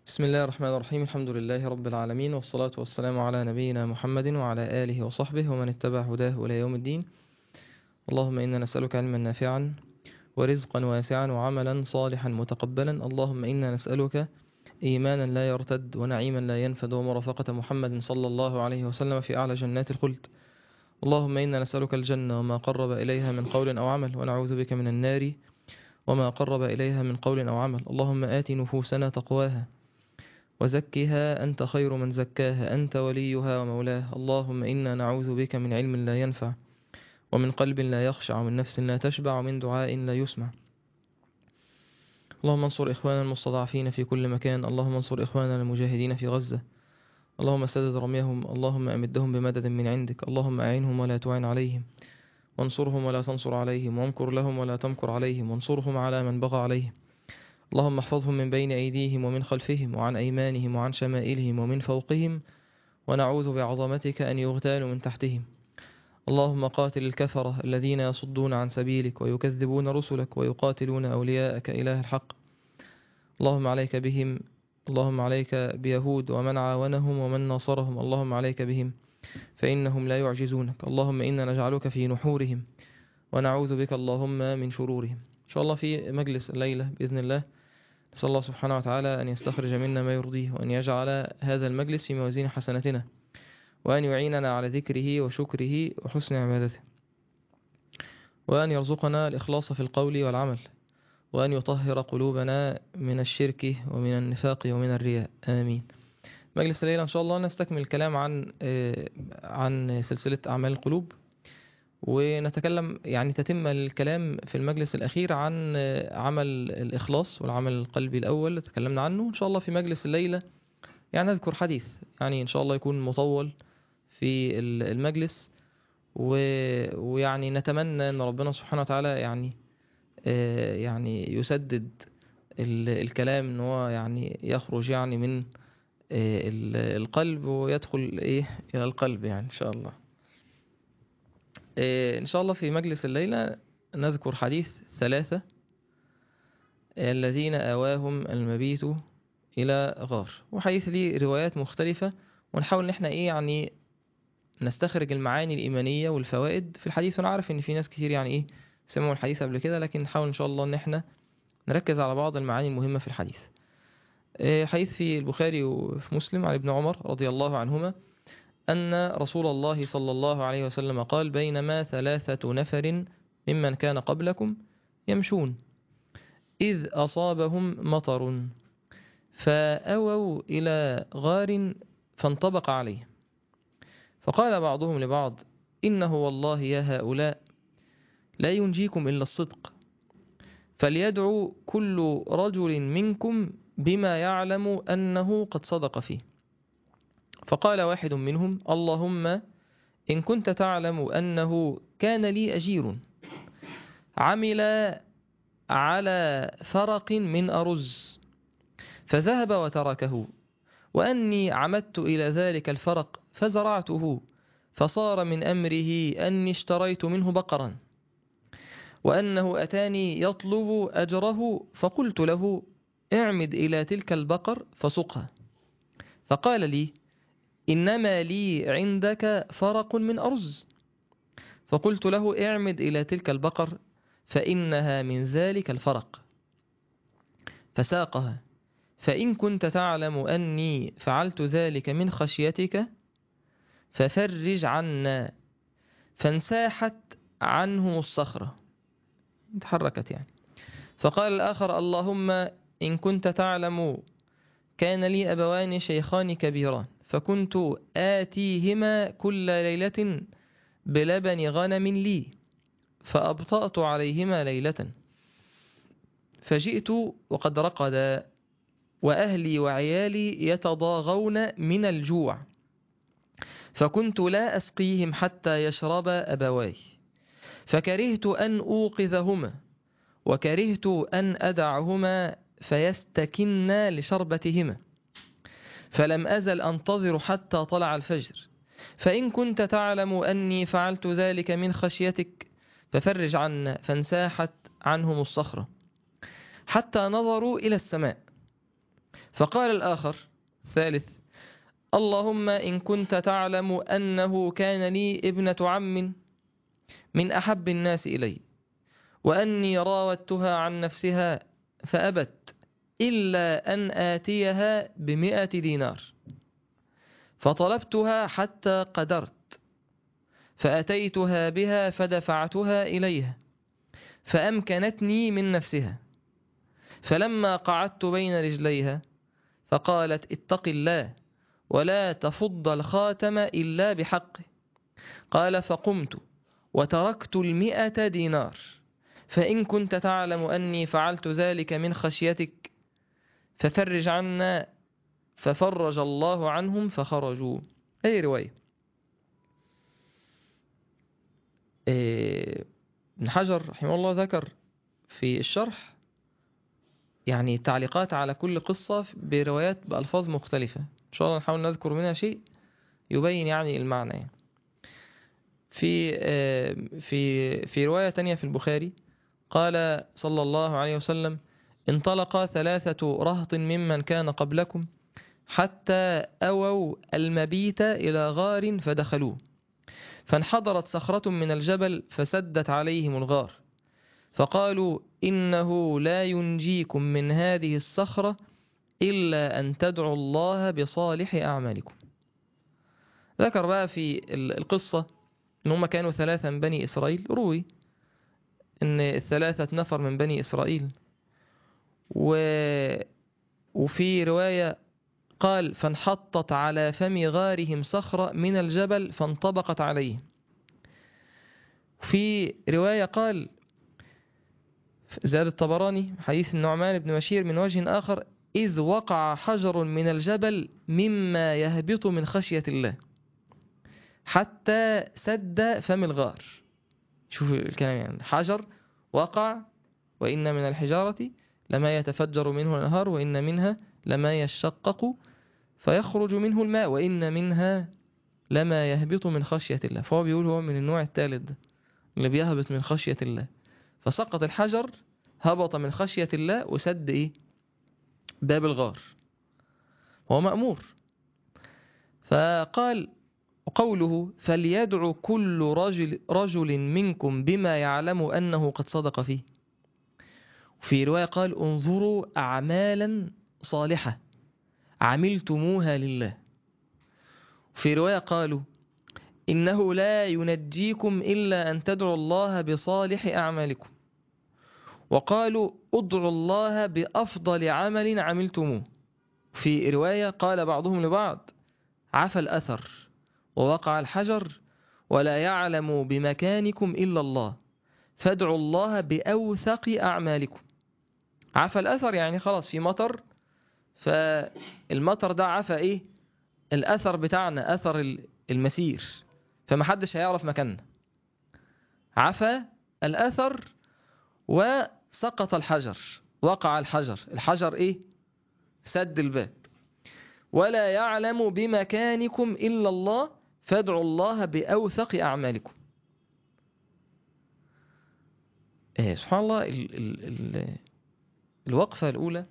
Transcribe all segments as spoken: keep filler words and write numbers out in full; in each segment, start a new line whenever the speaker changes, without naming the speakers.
بسم الله الرحمن الرحيم. الحمد لله رب العالمين، والصلاة والسلام على نبينا محمد وعلى آله وصحبه ومن اتبع هداه إلى يوم الدين. اللهم إنا نسألك علما نافعا ورزقا واسعا وعملا صالحا متقبلا. اللهم إنا نسألك إيمانا لا يرتد ونعيما لا ينفد ومرافقة محمد صلى الله عليه وسلم في أعلى جنات الخلد. اللهم إنا نسألك الجنة وما قرب إليها من قول أو عمل، ونعوذ بك من النار وما قرب إليها من قول أو عمل. اللهم آت نفوسنا تقواها وزكها أنت خير من زكاها، أنت وليها ومولاها. اللهم إنا نعوذ بك من علم لا ينفع، ومن قلب لا يخشع، ومن نفس لا تشبع، ومن دعاء لا يسمع. اللهم انصر إخواننا المستضعفين في كل مكان. اللهم انصر إخواننا المجاهدين في غزة. اللهم سدد رميهم. اللهم أمدهم بمدد من عندك. اللهم أعينهم ولا تعين عليهم، وانصرهم ولا تنصر عليهم، وامكر لهم ولا تمكر عليهم، وانصرهم على من بغى عليهم. اللهم احفظهم من بين أيديهم ومن خلفهم وعن أيمانهم وعن شمائلهم ومن فوقهم، ونعوذ بعظمتك أن يغتالوا من تحتهم. اللهم قاتل الكفرة الذين يصدون عن سبيلك ويكذبون رسلك ويقاتلون أولياءك إله الحق. اللهم عليك بهم. اللهم عليك بيهود ومن عاونهم ومن ناصرهم. اللهم عليك بهم فإنهم لا يعجزونك. اللهم إنا نجعلك في نحورهم ونعوذ بك اللهم من شرورهم. إن شاء الله في مجلس الليلة بإذن الله نسأل الله سبحانه وتعالى أن يستخرج منا ما يرضيه، وأن يجعل هذا المجلس في موازين حسناتنا، وأن يعيننا على ذكره وشكره وحسن عبادته، وأن يرزقنا الإخلاص في القول والعمل، وأن يطهر قلوبنا من الشرك ومن النفاق ومن الرياء، آمين. مجلس الليلة إن شاء الله نستكمل الكلام عن عن سلسلة أعمال القلوب، ونتكلم يعني تتم الكلام في المجلس الأخير عن عمل الإخلاص والعمل القلبي الأول تكلمنا عنه. إن شاء الله في مجلس الليلة يعني نذكر حديث، يعني إن شاء الله يكون مطول في المجلس، ويعني نتمنى أن ربنا سبحانه وتعالى يعني يعني يسدد الكلام، ان هو يعني يخرج يعني من القلب ويدخل ايه الى القلب يعني ان شاء الله. ان شاء الله في مجلس الليلة نذكر حديث ثلاثة الذين آواهم المبيت الى غار، وحديث ليه روايات مختلفة، ونحاول ان احنا ايه يعني نستخرج المعاني الإيمانية والفوائد في الحديث. وانا عارف ان في ناس كتير يعني ايه سمعوا الحديث قبل كده، لكن نحاول ان شاء الله ان احنا نركز على بعض المعاني المهمة في الحديث. حديث في البخاري وفي مسلم عن ابن عمر رضي الله عنهما أن رسول الله صلى الله عليه وسلم قال: بينما ثلاثة نفر ممن كان قبلكم يمشون إذ أصابهم مطر فأووا إلى غار فانطبق عليه، فقال بعضهم لبعض: إنه والله يا هؤلاء لا ينجيكم إلا الصدق، فليدعو كل رجل منكم بما يعلم أنه قد صدق فيه. فقال واحد منهم: اللهم إن كنت تعلم أنه كان لي أجير عمل على فرق من أرز فذهب وتركه، وأني عمدت إلى ذلك الفرق فزرعته، فصار من أمره أني اشتريت منه بقرا، وأنه أتاني يطلب أجره فقلت له: اعمد إلى تلك البقر فسقها، فقال لي: إنما لي عندك فرق من أرز. فقلت له: اعمد إلى تلك البقر فإنها من ذلك الفرق، فساقها، فإن كنت تعلم أني فعلت ذلك من خشيتك ففرج عنا، فانساحت عنهم الصخرة، تحركت يعني. فقال الآخر: اللهم إن كنت تعلم كان لي أبوان شيخان كبيران فكنت آتيهما كل ليلة بلبن غنم لي فأبطأت عليهما ليلة، فجئت وقد رقدا وأهلي وعيالي يتضاغون من الجوع، فكنت لا أسقيهم حتى يشرب أبواي، فكرهت أن أوقظهما وكرهت أن أدعهما فيستكنا لشربتهما، فلم أزل أنتظر حتى طلع الفجر، فإن كنت تعلم أني فعلت ذلك من خشيتك ففرج عنا، فانساحت عنهم الصخرة حتى نظروا إلى السماء، فقال الآخر ثالث: اللهم إن كنت تعلم أنه كان لي ابنة عم من أحب الناس إلي، وأني راودتها عن نفسها فأبت إلا أن آتيها بمئة دينار، فطلبتها حتى قدرت، فأتيتها بها فدفعتها إليها فأمكنتني من نفسها، فلما قعدت بين رجليها فقالت: اتق الله ولا تفض الخاتم إلا بحقه. قال: فقمت وتركت المئة دينار، فإن كنت تعلم أني فعلت ذلك من خشيتك ففرج عنا، ففرج الله عنهم فخرجوا. أي رواية. ابن حجر رحمه الله ذكر في الشرح يعني تعليقات على كل قصة بروايات بألفاظ مختلفة، إن شاء الله نحاول نذكر منها شيء يبين يعني المعنى يعني. في في في رواية تانية في البخاري قال صلى الله عليه وسلم: انطلق ثلاثة رهط ممن كان قبلكم حتى أووا المبيت إلى غار فدخلوه، فانحدرت صخرة من الجبل فسدت عليهم الغار، فقالوا: إنه لا ينجيكم من هذه الصخرة إلا أن تدعوا الله بصالح أعمالكم. ذكر بقى في القصة إن هم كانوا ثلاثة من بني إسرائيل، روي إن الثلاثة نفر من بني إسرائيل، و... وفي رواية قال: فانحطت على فم غارهم صخرة من الجبل فانطبقت عليه. في رواية قال زاد الطبراني حديث النعمان بن بشير من وجه آخر: إذ وقع حجر من الجبل مما يهبط من خشية الله حتى سد فم الغار. شوف الكلام، يعني حجر وقع، وإن من الحجارة لما يتفجر منه الأنهار وإن منها لما يشقق فيخرج منه الماء وإن منها لما يهبط من خشية الله. فهو بيقول هو من النوع الثالث ده اللي بيهبط من خشية الله، فسقط الحجر هبط من خشية الله وسد إيه؟ باب الغار، هو مأمور. فقال قوله: فليدعو كل رجل, رجل منكم بما يعلم أنه قد صدق فيه. في رواية قال: انظروا أعمالا صالحة عملتموها لله. في رواية قالوا: إنه لا ينجيكم إلا أن تدعوا الله بصالح أعمالكم. وقالوا: ادعوا الله بأفضل عمل عملتموه. في رواية قال بعضهم لبعض: عفى الأثر ووقع الحجر ولا يعلم بمكانكم إلا الله، فادعوا الله بأوثق أعمالكم. عفى الأثر يعني خلاص في مطر، فالمطر ده عفى إيه؟ الأثر بتاعنا، أثر المسير، فمحدش هيعرف مكاننا. عفى الأثر وسقط الحجر، وقع الحجر، الحجر إيه؟ سد الباب. ولا يعلم بمكانكم إلا الله، فادعوا الله بأوثق أعمالكم. إيه سبحان الله. ال ال ال الوقفة الأولى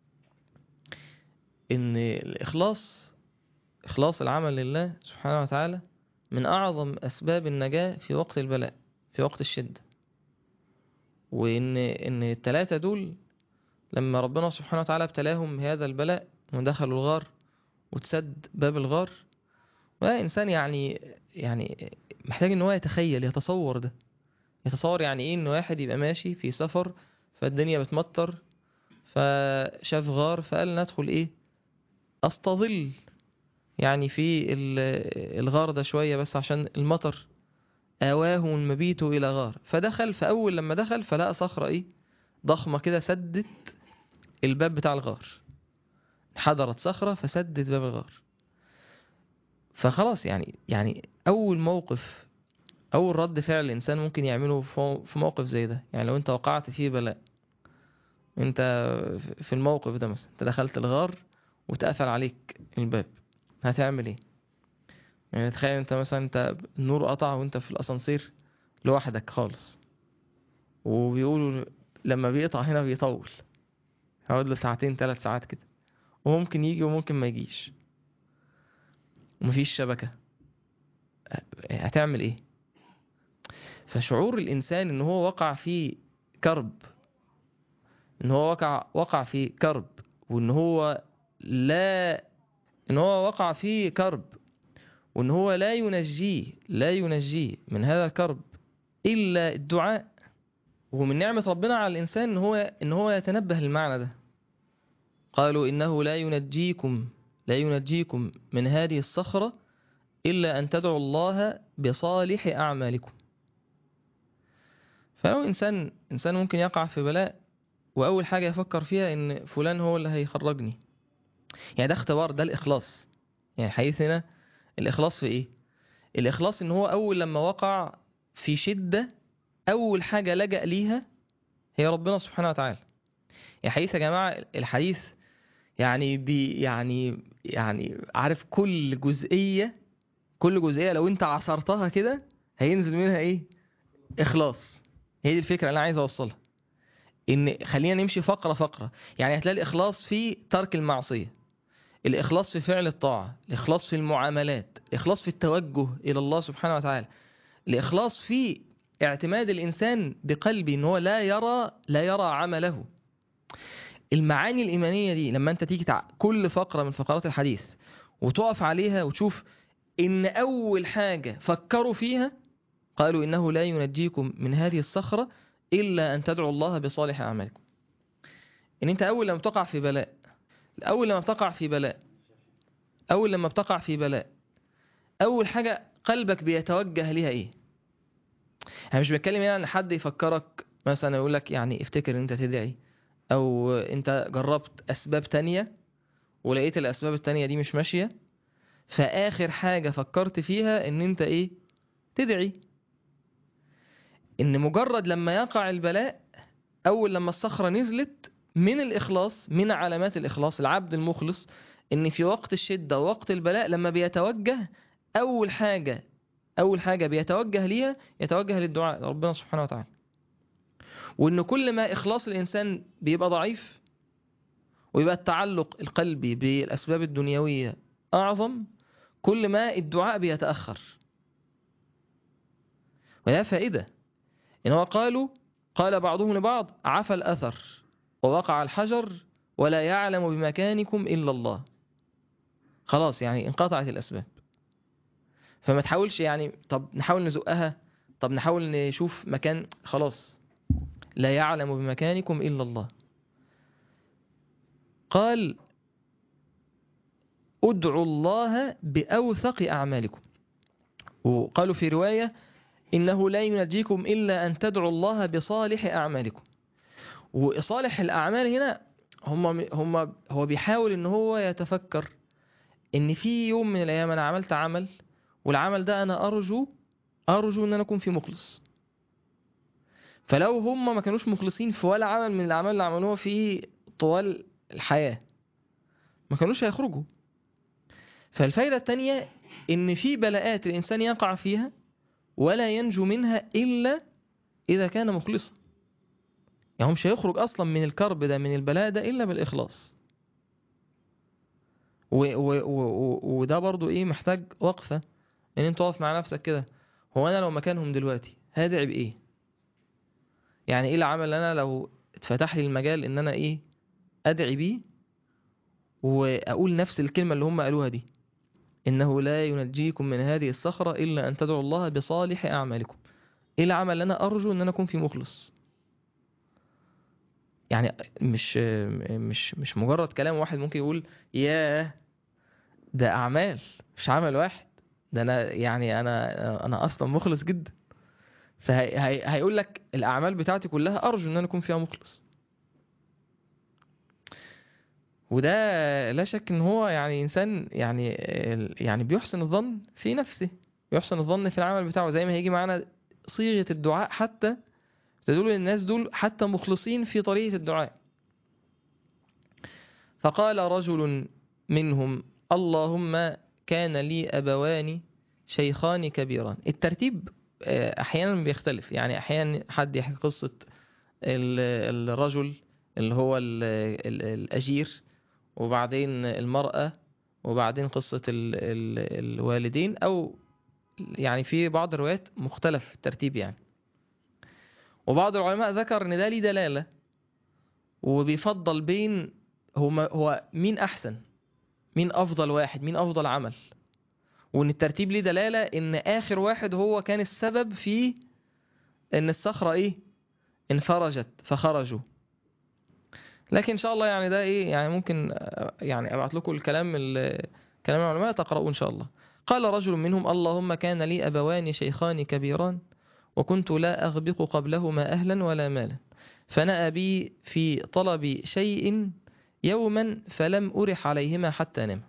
إن الإخلاص، إخلاص العمل لله سبحانه وتعالى من أعظم أسباب النجاة في وقت البلاء، في وقت الشدة. وإن إن الثلاثة دول لما ربنا سبحانه وتعالى ابتلاهم بهذا البلاء ودخلوا الغار وتسد باب الغار، وإنسان يعني يعني محتاج إن هو يتخيل، يتصور ده، يتصور يعني إيه إن واحد يبقى ماشي في سفر فالدنيا بتمطر فشاف غار فقال ندخل إيه أستظل يعني في الغار ده شوية بس عشان المطر، آواه المبيت إلى غار. فدخل، فأول لما دخل فلقى صخرة إيه ضخمة كده سدت الباب بتاع الغار، انحدرت صخرة فسدت باب الغار. فخلاص يعني يعني أول موقف، أول رد فعل الإنسان ممكن يعمله في موقف زي ده، يعني لو أنت وقعت فيه بلاء، أنت في الموقف ده مثلا أنت دخلت الغار وتقفل عليك الباب، هتعمل إيه؟ يعني تخيل أنت مثلا أنت النور قطع وأنت في الأسانسير لوحدك خالص، وبيقولوا لما بيقطع هنا بيطول، هقعد له ساعتين ثلاث ساعات كده، وممكن يجي وممكن ما يجيش، ومفيش شبكة، هتعمل ايه؟ فشعور الانسان ان هو وقع في كرب، ان هو وقع وقع في كرب وان هو لا ان هو وقع في كرب وان هو لا ينجيه لا ينجيه من هذا الكرب الا الدعاء. ومن نعمة ربنا على الانسان ان هو ان هو يتنبه للمعنى ده. قالوا انه لا ينجيكم لا ينجيكم من هذه الصخرة الا ان تدعوا الله بصالح اعمالكم. فلو انسان انسان ممكن يقع في بلاء واول حاجة يفكر فيها ان فلان هو اللي هيخرجني، يعني ده اختبار، ده الاخلاص. يعني حديث هنا الاخلاص في ايه؟ الاخلاص ان هو اول لما وقع في شدة اول حاجة لجأ ليها هي ربنا سبحانه وتعالى. يعني حديث يا جماعة، الحديث يعني بي يعني يعني عارف كل جزئية كل جزئية لو انت عصرتها كده هينزل منها ايه؟ اخلاص. هي دي الفكرة اللي انا عايز اوصلها، ان خلينا نمشي فقرة فقرة. يعني هتلاقي الاخلاص في ترك المعصية، الإخلاص في فعل الطاعة، الإخلاص في المعاملات، الإخلاص في التوجه إلى الله سبحانه وتعالى، الإخلاص في اعتماد الإنسان بقلبه إن هو لا يرى لا يرى عمله. المعاني الإيمانية دي لما أنت تيجي تع... كل فقرة من فقرات الحديث وتقف عليها وتشوف إن أول حاجة فكروا فيها قالوا إنه لا ينجيكم من هذه الصخرة إلا أن تدعوا الله بصالح أعمالكم. إن أنت أول لما تقع في بلاء أول لما تقع في بلاء أول لما بتقع في بلاء أول حاجة قلبك بيتوجه ليها إيه؟ أنا مش بتكلم هنا عن حد يفكرك مثلا يقول لك يعني افتكر إن أنت تدعي، أو أنت جربت أسباب تانية ولقيت الأسباب التانية دي مش ماشية، فآخر حاجة فكرت فيها إن أنت إيه؟ تدعي. إن مجرد لما يقع البلاء أول لما الصخرة نزلت من الإخلاص، من علامات الإخلاص العبد المخلص، إن في وقت الشدة ووقت البلاء لما بيتوجه أول حاجة أول حاجة بيتوجه ليها يتوجه للدعاء ربنا سبحانه وتعالى. وإن كل ما إخلاص الإنسان بيبقى ضعيف ويبقى التعلق القلبي بالأسباب الدنيوية أعظم، كل ما الدعاء بيتأخر. ولا فائدة إن هو قالوا قال بعضهم لبعض عفى الأثر ووقع الحجر ولا يعلم بمكانكم إلا الله. خلاص يعني انقطعت الأسباب، فما تحاولش يعني طب نحاول نزقها، طب نحاول نشوف مكان، خلاص لا يعلم بمكانكم إلا الله. قال ادعوا الله بأوثق أعمالكم. وقالوا في رواية إنه لا ينجيكم إلا أن تدعوا الله بصالح أعمالكم. وصالح الأعمال هنا هم هم هو بيحاول إن هو يتفكر إن في يوم من الأيام أنا عملت عمل، والعمل ده أنا أرجو أرجو إن أنا أكون فيه مخلص. فلو هم ما كانوش مخلصين في ولا عمل من الأعمال اللي عملوها في طوال الحياة ما كانوش هيخرجوا. فالفايدة التانية إن في بلاءات الإنسان يقع فيها ولا ينجو منها إلا إذا كان مخلصا. يعني هو مش هيخرج أصلا من الكرب ده من البلاء ده إلا بالإخلاص. وده برضو إيه محتاج وقفة، إن أنت تقف مع نفسك كده، هو أنا لو مكانهم دلوقتي هدعي بإيه؟ يعني إيه العمل اللي أنا لو اتفتح لي المجال إن أنا إيه أدعي بيه وأقول نفس الكلمة اللي هم قالوها دي، إنه لا ينجيكم من هذه الصخرة إلا أن تدعوا الله بصالح أعمالكم. إيه العمل اللي أنا أرجو إن أنا أكون فيه مخلص؟ يعني مش مش مش مجرد كلام واحد ممكن يقول ياه ده أعمال مش عمل واحد، ده أنا يعني أنا أنا أصلا مخلص جدا. فهيقول لك الأعمال بتاعتي كلها أرجو إن أنا أكون فيها مخلص. وده لا شك إن هو يعني إنسان يعني يعني بيحسن الظن في نفسه، بيحسن الظن في العمل بتاعه، زي ما هيجي معانا صيغة الدعاء حتى تدل الناس دول حتى مخلصين في طريقة الدعاء. فقال رجل منهم اللهم كان لي أبوان شيخان كبيران. الترتيب أحيانا بيختلف، يعني أحيانا حد يحكي قصة الرجل اللي هو الأجير، وبعدين المرأة، وبعدين قصة ال ال الوالدين، أو يعني في بعض الروايات مختلف الترتيب يعني. وبعض العلماء ذكر ان ده ليه دلالة، وبيفضل بين هو هو مين احسن، مين افضل واحد، مين افضل عمل، وان الترتيب ليه دلالة ان اخر واحد هو كان السبب في ان الصخرة ايه انفرجت فخرجوا. لكن ان شاء الله يعني ده ايه يعني ممكن يعني ابعت لكم الكلام كلام العلماء تقرؤوا ان شاء الله. قال رجل منهم: اللهم كان لي ابوان شيخان كبيران، وكنت لا أغبق قبلهما أهلا ولا مالا، فنأى بي في طلب شيء يوما فلم أرح عليهما حتى نام،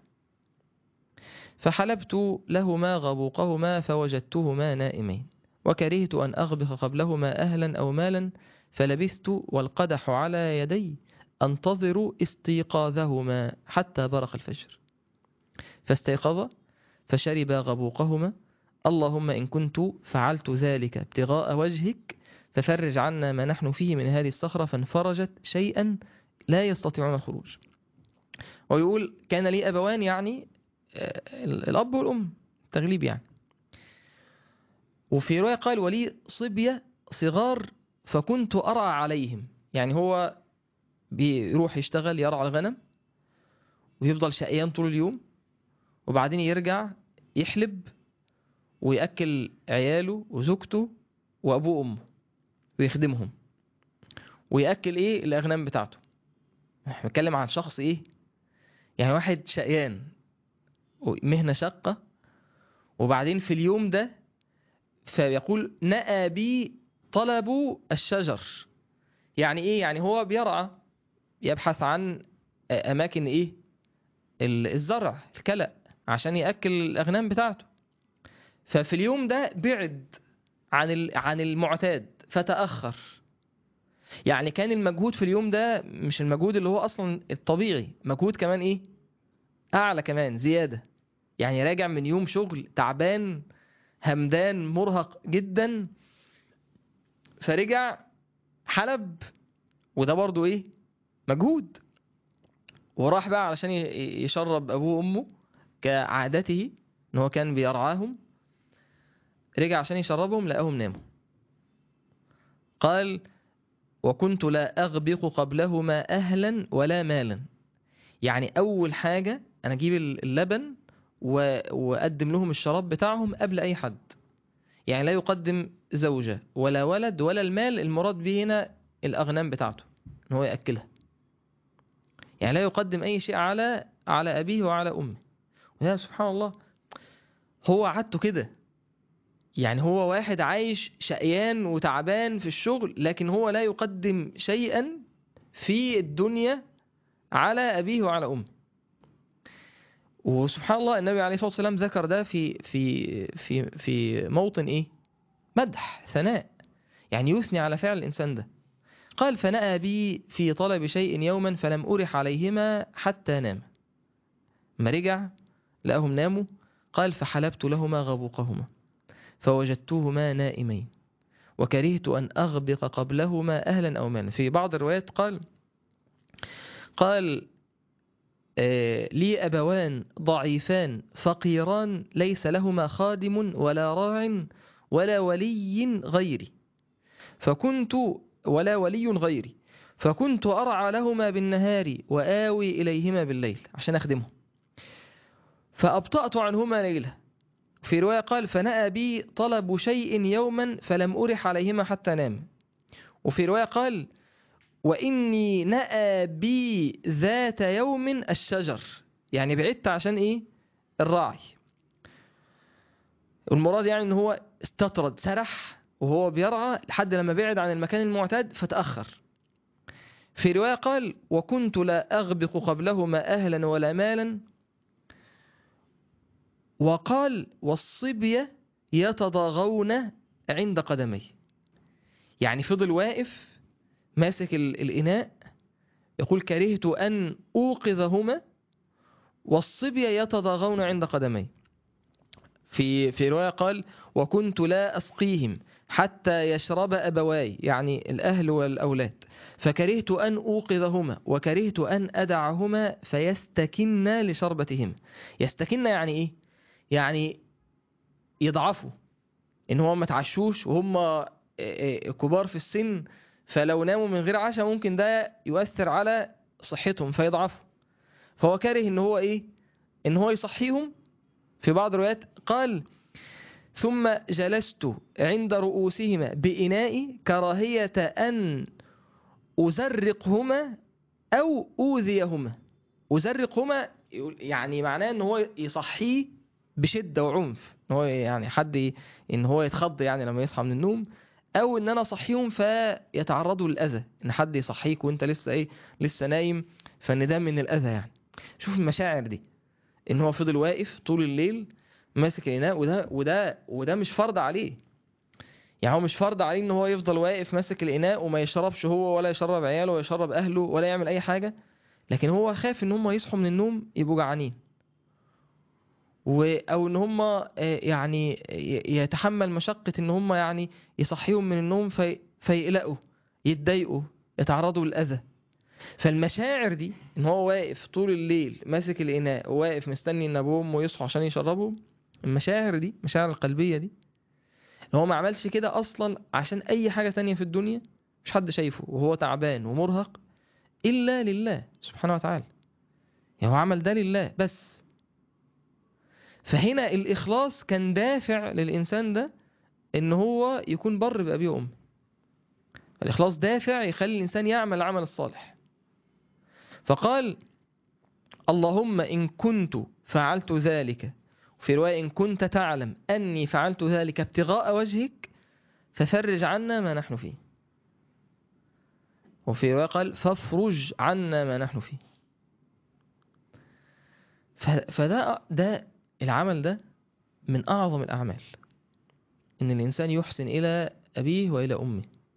فحلبت لهما غبوقهما فوجدتهما نائمين، وكرهت أن أغبق قبلهما أهلا أو مالا، فلبثت والقدح على يدي أنتظر استيقاظهما حتى برق الفجر، فاستيقظ فشربا غبوقهما. اللهم إن كنت فعلت ذلك ابتغاء وجهك ففرج عنا ما نحن فيه من هذه الصخرة، فانفرجت شيئا لا يستطيعون الخروج. ويقول كان لي أبوان، يعني الأب والأم تغليب يعني. وفي رواية قال: ولي صبية صغار فكنت أرعى عليهم، يعني هو بيروح يشتغل يرعى الغنم ويفضل شقيان طول اليوم، وبعدين يرجع يحلب ويأكل عياله وزوجته وأبوه وأمه ويخدمهم، ويأكل إيه الأغنام بتاعته. احنا بنتكلم عن شخص إيه يعني واحد شقيان مهنة شقة. وبعدين في اليوم ده فيقول: نأى بي طلب الشجر، يعني إيه يعني هو بيرعى يبحث عن أماكن إيه الزرع الكلأ عشان يأكل الأغنام بتاعته. ففي اليوم ده بعد عن عن المعتاد فتأخر، يعني كان المجهود في اليوم ده مش المجهود اللي هو أصلا الطبيعي، مجهود كمان إيه أعلى كمان زيادة، يعني راجع من يوم شغل تعبان همدان مرهق جدا، فرجع حلب وده برضو إيه مجهود، وراح بقى علشان يشرب أبوه وأمه كعادته إن هو كان بيرعاهم، رجع عشان يشربهم لقاهم ناموا. قال: وكنت لا أغبق قبلهما أهلا ولا مالا، يعني أول حاجة أنا أجيب اللبن وأقدم لهم الشراب بتاعهم قبل أي حد، يعني لا يقدم زوجة ولا ولد ولا المال، المراد به هنا الأغنام بتاعته إن هو يأكلها، يعني لا يقدم أي شيء على على أبيه وعلى أمه. ويا سبحان الله هو عادته كده، يعني هو واحد عايش شقيان وتعبان في الشغل، لكن هو لا يقدم شيئا في الدنيا على أبيه وعلى أمه. وسبحان الله النبي عليه الصلاة والسلام ذكر ده في في في في موطن إيه مدح ثناء، يعني يثني على فعل الإنسان ده. قال: فنأى بي في طلب شيء يوما فلم أرح عليهما حتى نام، ما رجع لقاهم ناموا. قال: فحلبت لهما غبوقهما فوجدتهما نائمين، وكرهت أن أغبق قبلهما أهلا أو مالا. في بعض الروايات قال قال آه لي أبوان ضعيفان فقيران ليس لهما خادم ولا راع ولا ولي غيري، فكنت ولا ولي غيري فكنت أرعى لهما بالنهار وآوي إليهما بالليل عشان أخدمهم، فأبطأت عنهما ليلة. في رواية قال: فنأى بي طلب شيء يوما فلم أرح عليهما حتى نام. وفي رواية قال: وإني نأى بي ذات يوم الشجر، يعني بعدت عشان إيه الراعي، والمراد يعني إن هو استطرد سرح وهو بيرعى لحد لما بعد عن المكان المعتاد فتأخر. في رواية قال: وكنت لا أغبق قبلهما أهلا ولا مالا. وقال: والصبية يتضاغون عند قدمي، يعني فضل واقف ماسك الإناء يقول: كرهت أن أوقظهما والصبية يتضاغون عند قدمي. في في رواية قال وكنت لا أسقيهم حتى يشرب أبواي، يعني الأهل والأولاد، فكرهت أن أوقظهما وكرهت أن أدعهما فيستكن لشربتهم. يستكن يعني إيه؟ يعني يضعفوا، إن هو ما تعشوش وهم كبار في السن، فلو ناموا من غير عشاء ممكن ده يؤثر على صحتهم فيضعفوا. فهو كاره إن هو إيه؟ إن هو يصحيهم. في بعض الروايات قال ثم جلست عند رؤوسهما بإنائي كراهية أن أزرقهما أو أوذيهما. أزرقهما يعني معناه أن هو يصحيه بشدة وعنف، إن هو يعني حد إن هو يتخض يعني لما يصحى من النوم، أو إن أنا أصحيهم فيتعرضوا للأذى، إن حد يصحيك وإنت لسه إيه لسه نايم، فإن ده من الأذى يعني. شوف المشاعر دي، إن هو فضل واقف طول الليل ماسك الإناء، وده وده وده مش فرض عليه. يعني هو مش فرض عليه ان هو يفضل واقف ماسك الإناء وما يشربش هو ولا يشرب عياله ولا يشرب أهله ولا يعمل أي حاجة، لكن هو خاف ان هم يصحوا من النوم يبقوا جعانين، أو ان هم يعني يتحمل مشقة ان هم يعني يصحيهم من النوم في فيقلقوا يتضايقوا يتعرضوا للأذى. فالمشاعر دي ان هو واقف طول الليل ماسك الإناء وواقف مستني ان ابوه وامه يصحوا عشان يشربوا، المشاعر دي المشاعر القلبية دي هو ما عملش كده اصلا عشان اي حاجة تانية في الدنيا، مش حد شايفه وهو تعبان ومرهق الا لله سبحانه وتعالى. يعني هو عمل ده لله بس. فهنا الاخلاص كان دافع للانسان ده ان هو يكون بر بابيه وامه. الاخلاص دافع يخلي الانسان يعمل العمل الصالح. فقال اللهم ان كنت فعلت ذلك، وفي رواية ان كنت تعلم اني فعلت ذلك ابتغاء وجهك ففرج عنا ما نحن فيه، وفي رواية قال فافرج عنا ما نحن فيه. فده ده العمل ده من أعظم الأعمال، إن الإنسان يحسن إلى أبيه وإلى أمه،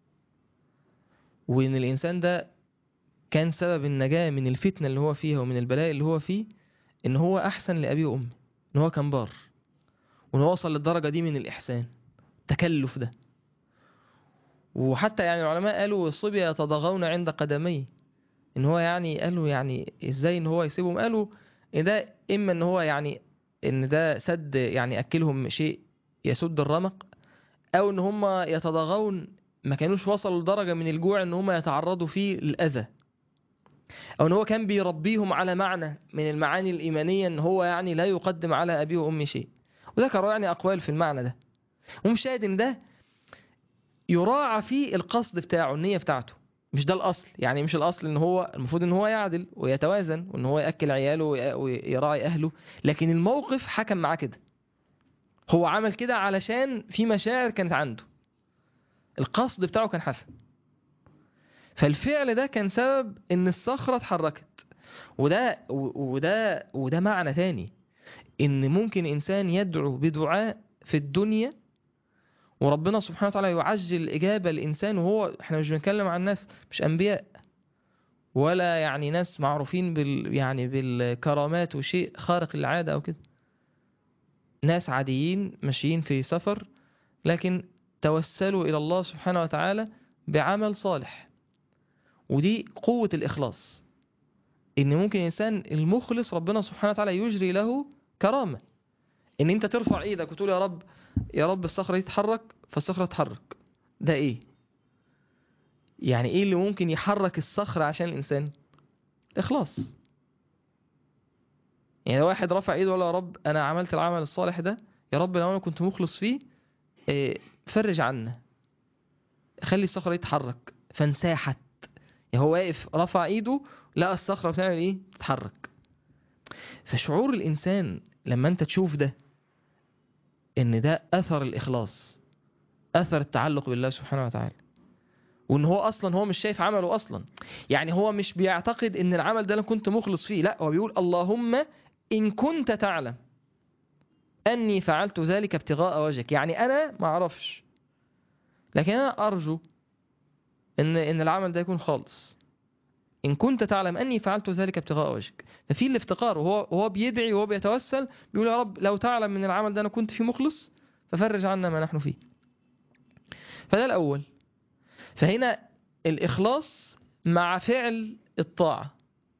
وإن الإنسان ده كان سبب النجاة من الفتنة اللي هو فيها ومن البلاء اللي هو فيه، إن هو أحسن لأبيه وأمه، إن هو كان بار، وإن هو وصل للدرجة دي من الإحسان التكلف ده. وحتى يعني العلماء قالوا الصبية يتضاغون عند قدميه، إن هو يعني قالوا يعني إزاي إن هو يسيبهم، قالوا إن ده إما إن هو يعني إن ده سد يعني أكلهم شيء يسد الرمق، أو إن هم يتضاغون ما كانوش وصلوا لدرجة من الجوع إن هم يتعرضوا فيه للأذى، أو إن هو كان بيربيهم على معنى من المعاني الإيمانية إن هو يعني لا يقدم على أبيه وأمه شيء. وذكروا يعني أقوال في المعنى ده، ومشاهد إن ده يراعى فيه القصد بتاعه النية بتاعته، مش ده الأصل. يعني مش الأصل إن هو المفروض إن هو يعدل ويتوازن وإن هو يأكل عياله ويراعي أهله، لكن الموقف حكم معاه كده، هو عمل كده علشان في مشاعر كانت عنده، القصد بتاعه كان حسن. فالفعل ده كان سبب إن الصخرة اتحركت. وده وده وده معنى تاني، إن ممكن إنسان يدعو بدعاء في الدنيا وربنا سبحانه وتعالى يعجل الإجابة للإنسان، وهو احنا مش بنتكلم عن ناس مش أنبياء ولا يعني ناس معروفين بال يعني بالكرامات وشيء خارق للعادة أو كده، ناس عاديين ماشيين في سفر لكن توسلوا إلى الله سبحانه وتعالى بعمل صالح. ودي قوة الإخلاص، إن ممكن إنسان المخلص ربنا سبحانه وتعالى يجري له كرامة، إن أنت ترفع إيدك وتقول يا رب يا رب الصخرة تتحرك، فالصخرة تتحرك. ده إيه؟ يعني إيه اللي ممكن يحرك الصخرة عشان الإنسان؟ إخلاص. يعني واحد رفع إيده ولا يا رب أنا عملت العمل الصالح ده، يا رب لو أنا كنت مخلص فيه فرج عنا، خلي الصخرة تتحرك، فانساحت. يعني هو واقف رفع إيده لا الصخرة بتعمل إيه؟ تتحرك. فشعور الإنسان لما أنت تشوف ده، إن ده أثر الإخلاص، أثر التعلق بالله سبحانه وتعالى، وإن هو أصلا هو مش شايف عمله أصلا. يعني هو مش بيعتقد إن العمل ده أنا كنت مخلص فيه، لا هو بيقول اللهم إن كنت تعلم أني فعلت ذلك ابتغاء وجهك، يعني أنا ما أعرفش لكن أنا أرجو إن إن العمل ده يكون خالص، إن كنت تعلم أني فعلت ذلك ابتغاء وجهك. ففي الافتقار، وهو وهو بيدعي وهو بيتوسل بيقول يا رب لو تعلم من العمل ده أنا كنت فيه مخلص ففرج عنا ما نحن فيه. فده الأول. فهنا الإخلاص مع فعل الطاعة.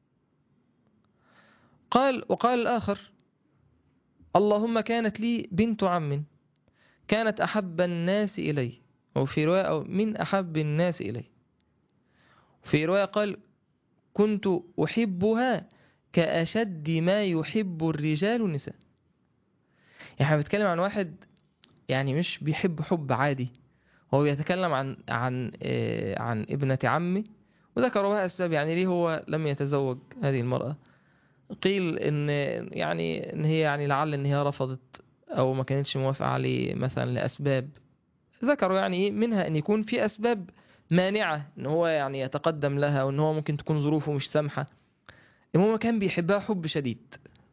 قال وقال الآخر اللهم كانت لي بنت عم كانت أحب الناس إلي، وفي رواية أو من أحب الناس إلي. في رواية قال كنت أحبها كأشد ما يحب الرجال النساء. يعني احنا بنتكلم عن واحد يعني مش بيحب حب عادي، هو بيتكلم عن عن آه عن ابنة عمي، وذكروا بقى السبب يعني ليه هو لم يتزوج هذه المرأة. قيل ان يعني ان هي يعني لعل ان هي رفضت او ما كانتش موافقة عليه مثلا لأسباب، ذكروا يعني ايه منها ان يكون في اسباب مانعة ان هو يعني يتقدم لها، وان هو ممكن تكون ظروفه مش سامحة. المهم كان بيحبها حب شديد،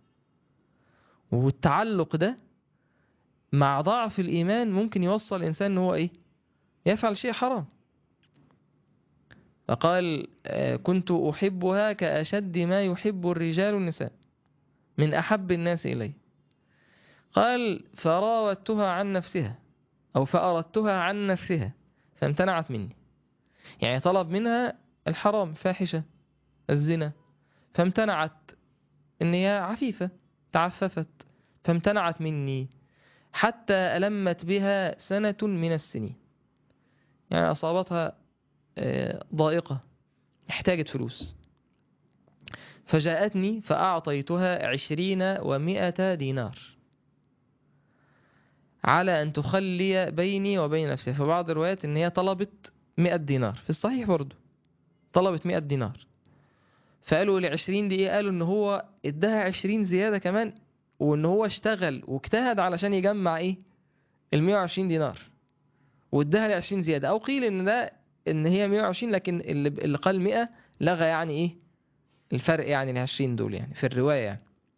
والتعلق ده مع ضعف الإيمان ممكن يوصل الإنسان ان هو ايه يفعل شيء حرام. فقال كنت أحبها كأشد ما يحب الرجال النساء من أحب الناس إلي. قال فراودتها عن نفسها أو فأردتها عن نفسها فامتنعت مني. يعني طلب منها الحرام فاحشة الزنا فامتنعت، إن هي عفيفة تعففت فامتنعت مني حتى ألمت بها سنة من السنين. يعني أصابتها ضائقة احتاجت فلوس، فجاءتني فأعطيتها عشرين ومائة دينار على أن تخلي بيني وبين نفسها. في بعض الروايات إن هي طلبت مئة دينار، في الصحيح برضو طلبت مئة دينار. فقالوا لعشرين دي إيه؟ قالوا إن هو ادها عشرين زيادة كمان، وإن هو اشتغل واجتهد علشان يجمع إيه المئة وعشرين دينار وادها لعشرين زيادة. أو قيل إن ده إن هي مئة وعشرين، لكن اللي, اللي قال مئة لغى يعني إيه الفرق يعني العشرين دول يعني في الرواية يعني.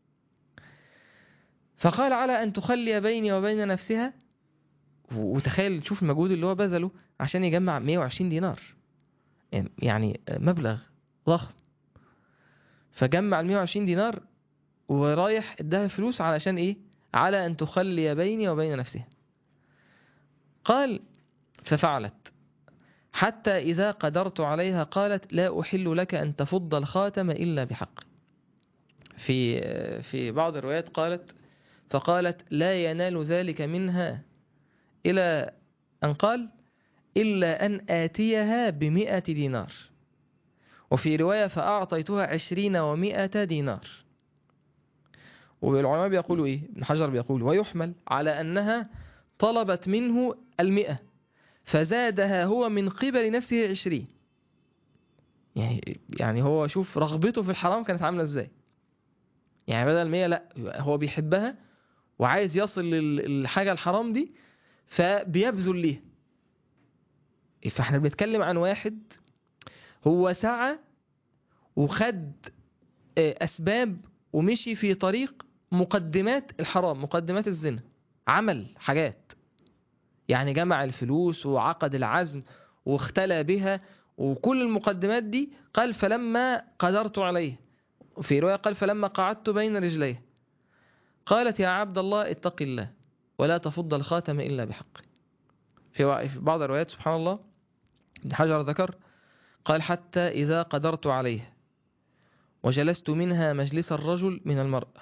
فقال على أن تخلي بيني وبين نفسها. وتخيل تشوف المجهود اللي هو بذله عشان يجمع مئة وعشرين دينار، يعني مبلغ ضخم. فجمع ال مئة وعشرين دينار ورايح اداها فلوس علشان ايه؟ على ان تخلي بيني وبين نفسها. قال ففعلت حتى إذا قدرت عليها قالت لا أحل لك أن تفض الخاتم إلا بحق. في في بعض الروايات قالت فقالت لا ينال ذلك منها إلى أن قال إلا أن آتيها بمئة دينار. وفي رواية فأعطيتها عشرين ومئة دينار. والعلماء بيقولوا إيه؟ ابن حجر بيقول ويحمل على أنها طلبت منه المئة فزادها هو من قبل نفسه عشرين. يعني يعني هو شوف رغبته في الحرام كانت عاملة إزاي. يعني بدل مئة لا هو بيحبها وعايز يصل للحاجة الحرام دي فبيبذل ليها. فاحنا بنتكلم عن واحد هو سعى وخد أسباب ومشي في طريق مقدمات الحرام، مقدمات الزنا، عمل حاجات يعني جمع الفلوس وعقد العزم واختلى بها وكل المقدمات دي. قال فلما قدرت عليه، في رواية قال فلما قعدت بين رجليه قالت يا عبد الله اتق الله ولا تفض الخاتم إلا بحقه. في بعض الروايات سبحان الله ابن حجر ذكر قال حتى إذا قدرت عليه وجلست منها مجلس الرجل من المرأة.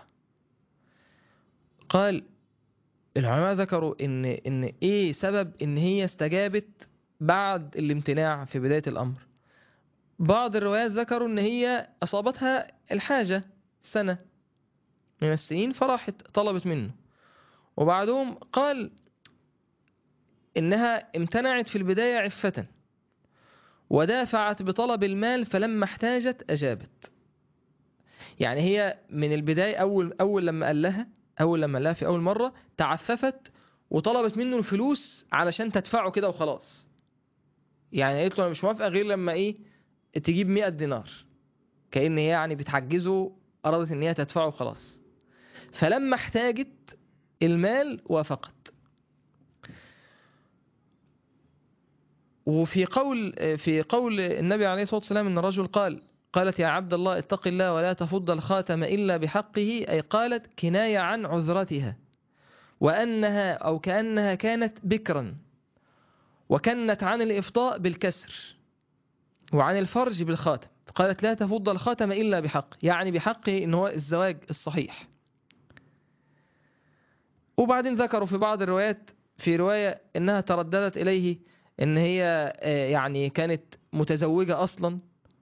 قال العلماء ذكروا إن إن إيه سبب إن هي استجابت بعد الامتناع في بداية الأمر. بعض الروايات ذكروا إن هي أصابتها الحاجة سنة من السنين فراحت طلبت منه. وبعدهم قال إنها امتنعت في البداية عفة ودافعت بطلب المال فلما احتاجت أجابت. يعني هي من البداية أول أول لما قال لها أول لما قال لها في أول مرة تعففت وطلبت منه الفلوس علشان تدفعه كده وخلاص. يعني قالت له أنا مش موافقة غير لما إيه تجيب مئة دينار، كأن هي يعني بتحجزه، أرادت إن هي تدفعه خلاص. فلما احتاجت المال وافقت. وفي قول في قول النبي عليه الصلاة والسلام إن الرجل قال قالت يا عبد الله اتق الله ولا تفض الخاتم إلا بحقه، أي قالت كناية عن عذرتها، وأنها أو كأنها كانت بكرا، وكنت عن الإفضاء بالكسر، وعن الفرج بالخاتم، قالت لا تفض الخاتم إلا بحق، يعني بحقه إن هو الزواج الصحيح. وبعدين ذكروا في بعض الروايات، في رواية إنها ترددت إليه إن هي يعني كانت متزوجة أصلا،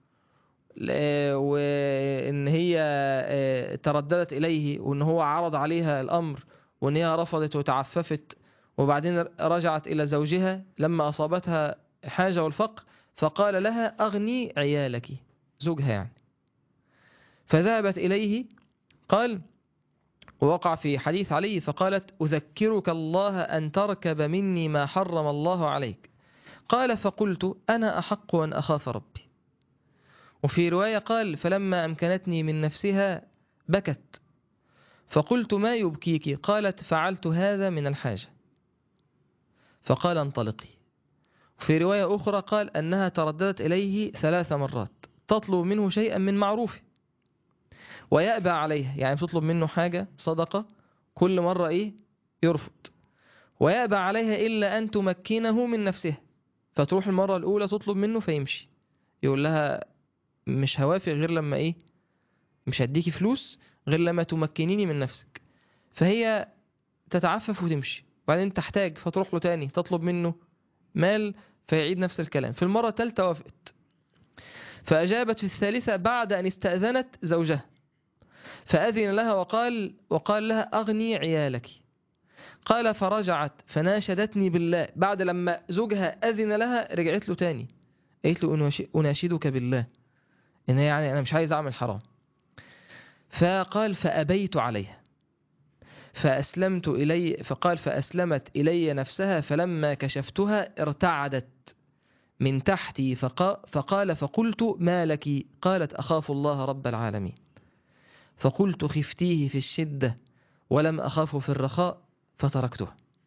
وإن هي ترددت إليه وإن هو عرض عليها الأمر وإن هي رفضت وتعففت، وبعدين رجعت إلى زوجها لما أصابتها حاجة والفقر، فقال لها أغني عيالك، زوجها يعني. فذهبت إليه، قال ووقع في حديث علي، فقالت أذكرك الله أن تركب مني ما حرم الله عليك. قال فقلت أنا أحق أن أخاف ربي. وفي رواية قال فلما أمكنتني من نفسها بكت، فقلت ما يبكيك؟ قالت فعلت هذا من الحاجة. فقال انطلقي. في رواية أخرى قال أنها ترددت إليه ثلاث مرات تطلب منه شيئا من معروف ويأبى عليها، يعني تطلب منه حاجة صدقة كل مرة إيه يرفض، ويأبى عليها إلا أن تمكنه من نفسها، فتروح المرة الأولى تطلب منه فيمشي، يقول لها مش هوافق غير لما إيه، مش هديكي فلوس غير لما تمكنيني من نفسك. فهي تتعفف وتمشي، وبعدين تحتاج فتروح له تاني تطلب منه مال فيعيد نفس الكلام. في المرة الثالثة وافقت، فأجابت في الثالثة بعد أن استأذنت زوجها، فأذن لها وقال وقال لها أغني عيالك. قال فرجعت فناشدتني بالله، بعد لما زوجها أذن لها رجعت له تاني، قالت له أناشدك بالله، إن يعني أنا مش عايز أعمل حرام. فقال فأبيت عليها فأسلمت إلي، فقال فأسلمت إلي نفسها، فلما كشفتها ارتعدت من تحتي، فقال فقلت ما لك؟ قالت أخاف الله رب العالمين. فقلت خفتيه في الشدة ولم أخافه في الرخاء فتركته.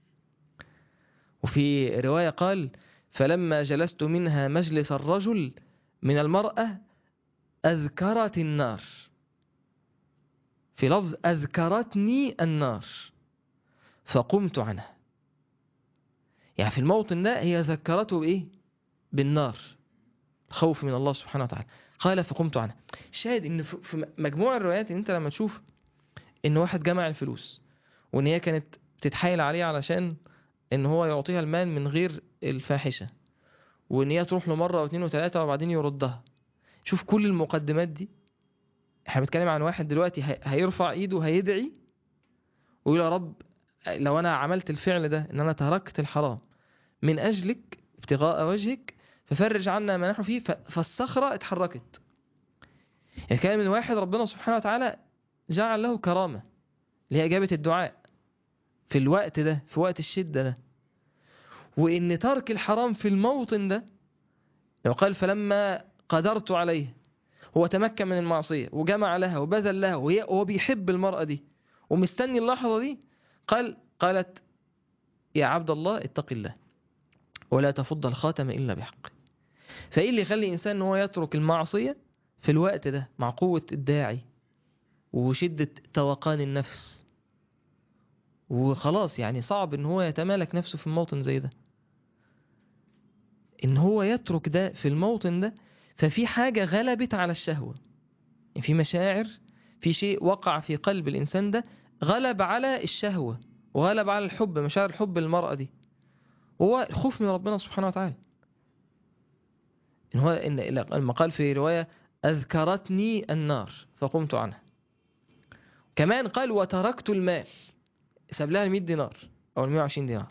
وفي رواية قال فلما جلست منها مجلس الرجل من المرأة أذكرت النار، في لفظ أذكرتني النار فقمت عنها، يعني في الموطن ده هي ذكرته بإيه؟ بالنار، خوف من الله سبحانه وتعالى. قال فقمت عنها. الشاهد إن في مجموع الروايات إن أنت لما تشوف إن واحد جمع الفلوس وإن هي كانت تتحايل عليه علشان إن هو يعطيها المال من غير الفاحشة، وإن هي تروح له مرة واثنين وثلاثة وبعدين يردها، شوف كل المقدمات دي. احنا بنتكلم عن واحد دلوقتي هيرفع ايده هيدعي ويقول يا رب لو انا عملت الفعل ده ان انا تركت الحرام من اجلك ابتغاء وجهك ففرج عنا ما نحن فيه، فالصخرة اتحركت. يعني كان من واحد ربنا سبحانه وتعالى جعل له كرامة اللي هي إجابة الدعاء في الوقت ده، في وقت الشدة ده، وإن ترك الحرام في الموطن ده، لو قال فلما قدرت عليه، هو تمكن من المعصية وجمع لها وبذل لها وهو بيحب المرأة دي ومستني اللحظة دي، قال قالت يا عبد الله اتق الله ولا تفض الخاتم إلا بحق. فإيه اللي يخلي إنسان هو يترك المعصية في الوقت ده مع قوة الداعي وشدة توقان النفس؟ وخلاص يعني صعب إن هو يتمالك نفسه في الموطن زي ده، إن هو يترك ده في الموطن ده، ففي حاجة غلبت على الشهوة، في مشاعر، في شيء وقع في قلب الإنسان ده غلب على الشهوة وغلب على الحب، مشاعر الحب للمرأة دي، هو الخوف من ربنا سبحانه وتعالى. إن هو إن لما قال في رواية أذكرتني النار فقمت عنها. كمان قال وتركت المال، ساب لها المئة دينار أو المئة وعشرين دينار.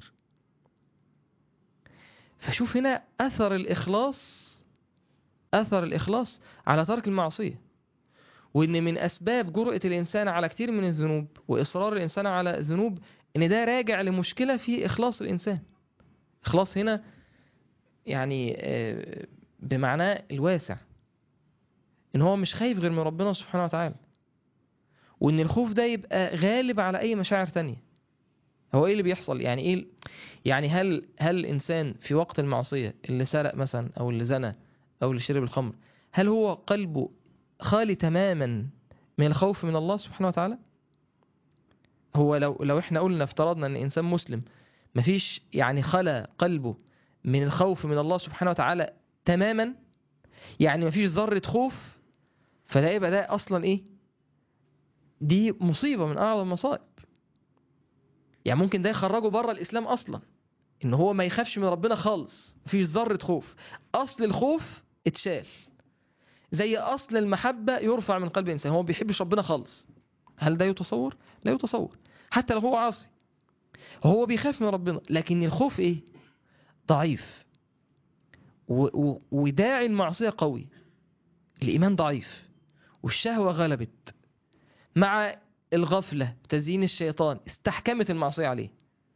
فشوف هنا أثر الإخلاص، أثر الإخلاص على ترك المعصية، وإن من أسباب جرأة الإنسان على كتير من الذنوب وإصرار الإنسان على الذنوب إن ده راجع لمشكلة في إخلاص الإنسان. إخلاص هنا يعني بمعناه الواسع، إن هو مش خايف غير من ربنا سبحانه وتعالى، وإن الخوف ده يبقى غالب على أي مشاعر تانية. هو إيه اللي بيحصل؟ يعني إيه؟ يعني هل هل الإنسان في وقت المعصية اللي سرق مثلا أو اللي زنى أو اللي شرب الخمر، هل هو قلبه خالي تماما من الخوف من الله سبحانه وتعالى؟ هو لو لو احنا قلنا افترضنا ان انسان مسلم مفيش يعني خلا قلبه من الخوف من الله سبحانه وتعالى تماما، يعني مفيش ذرة خوف، فده يبقى ده اصلا ايه؟ دي مصيبة من اعظم المصائب. يعني ممكن ده يخرجه بره الاسلام اصلا، ان هو ما يخافش من ربنا خالص، مفيش ذرة خوف. اصل الخوف اتشال، زي اصل المحبة يرفع من قلب انسان، هو ما بيحبش ربنا خالص. هل ده يتصور؟ لا يتصور. حتى لو هو عاصي هو بيخاف من ربنا، لكن الخوف ايه؟ ضعيف. و- و- وداعي المعصية قوي، الإيمان ضعيف، والشهوة غلبت مع الغفلة تزيين الشيطان، استحكمت المعصية عليه،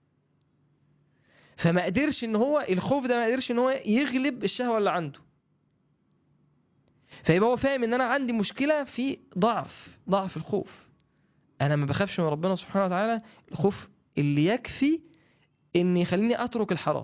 فما قدرش ان هو الخوف ده ما قدرش ان هو يغلب الشهوة اللي عنده. فيبقى هو فاهم ان انا عندي مشكلة في ضعف ضعف الخوف. انا ما بخافش من ربنا سبحانه وتعالى الخوف اللي يكفي ان يخليني اترك الحرام.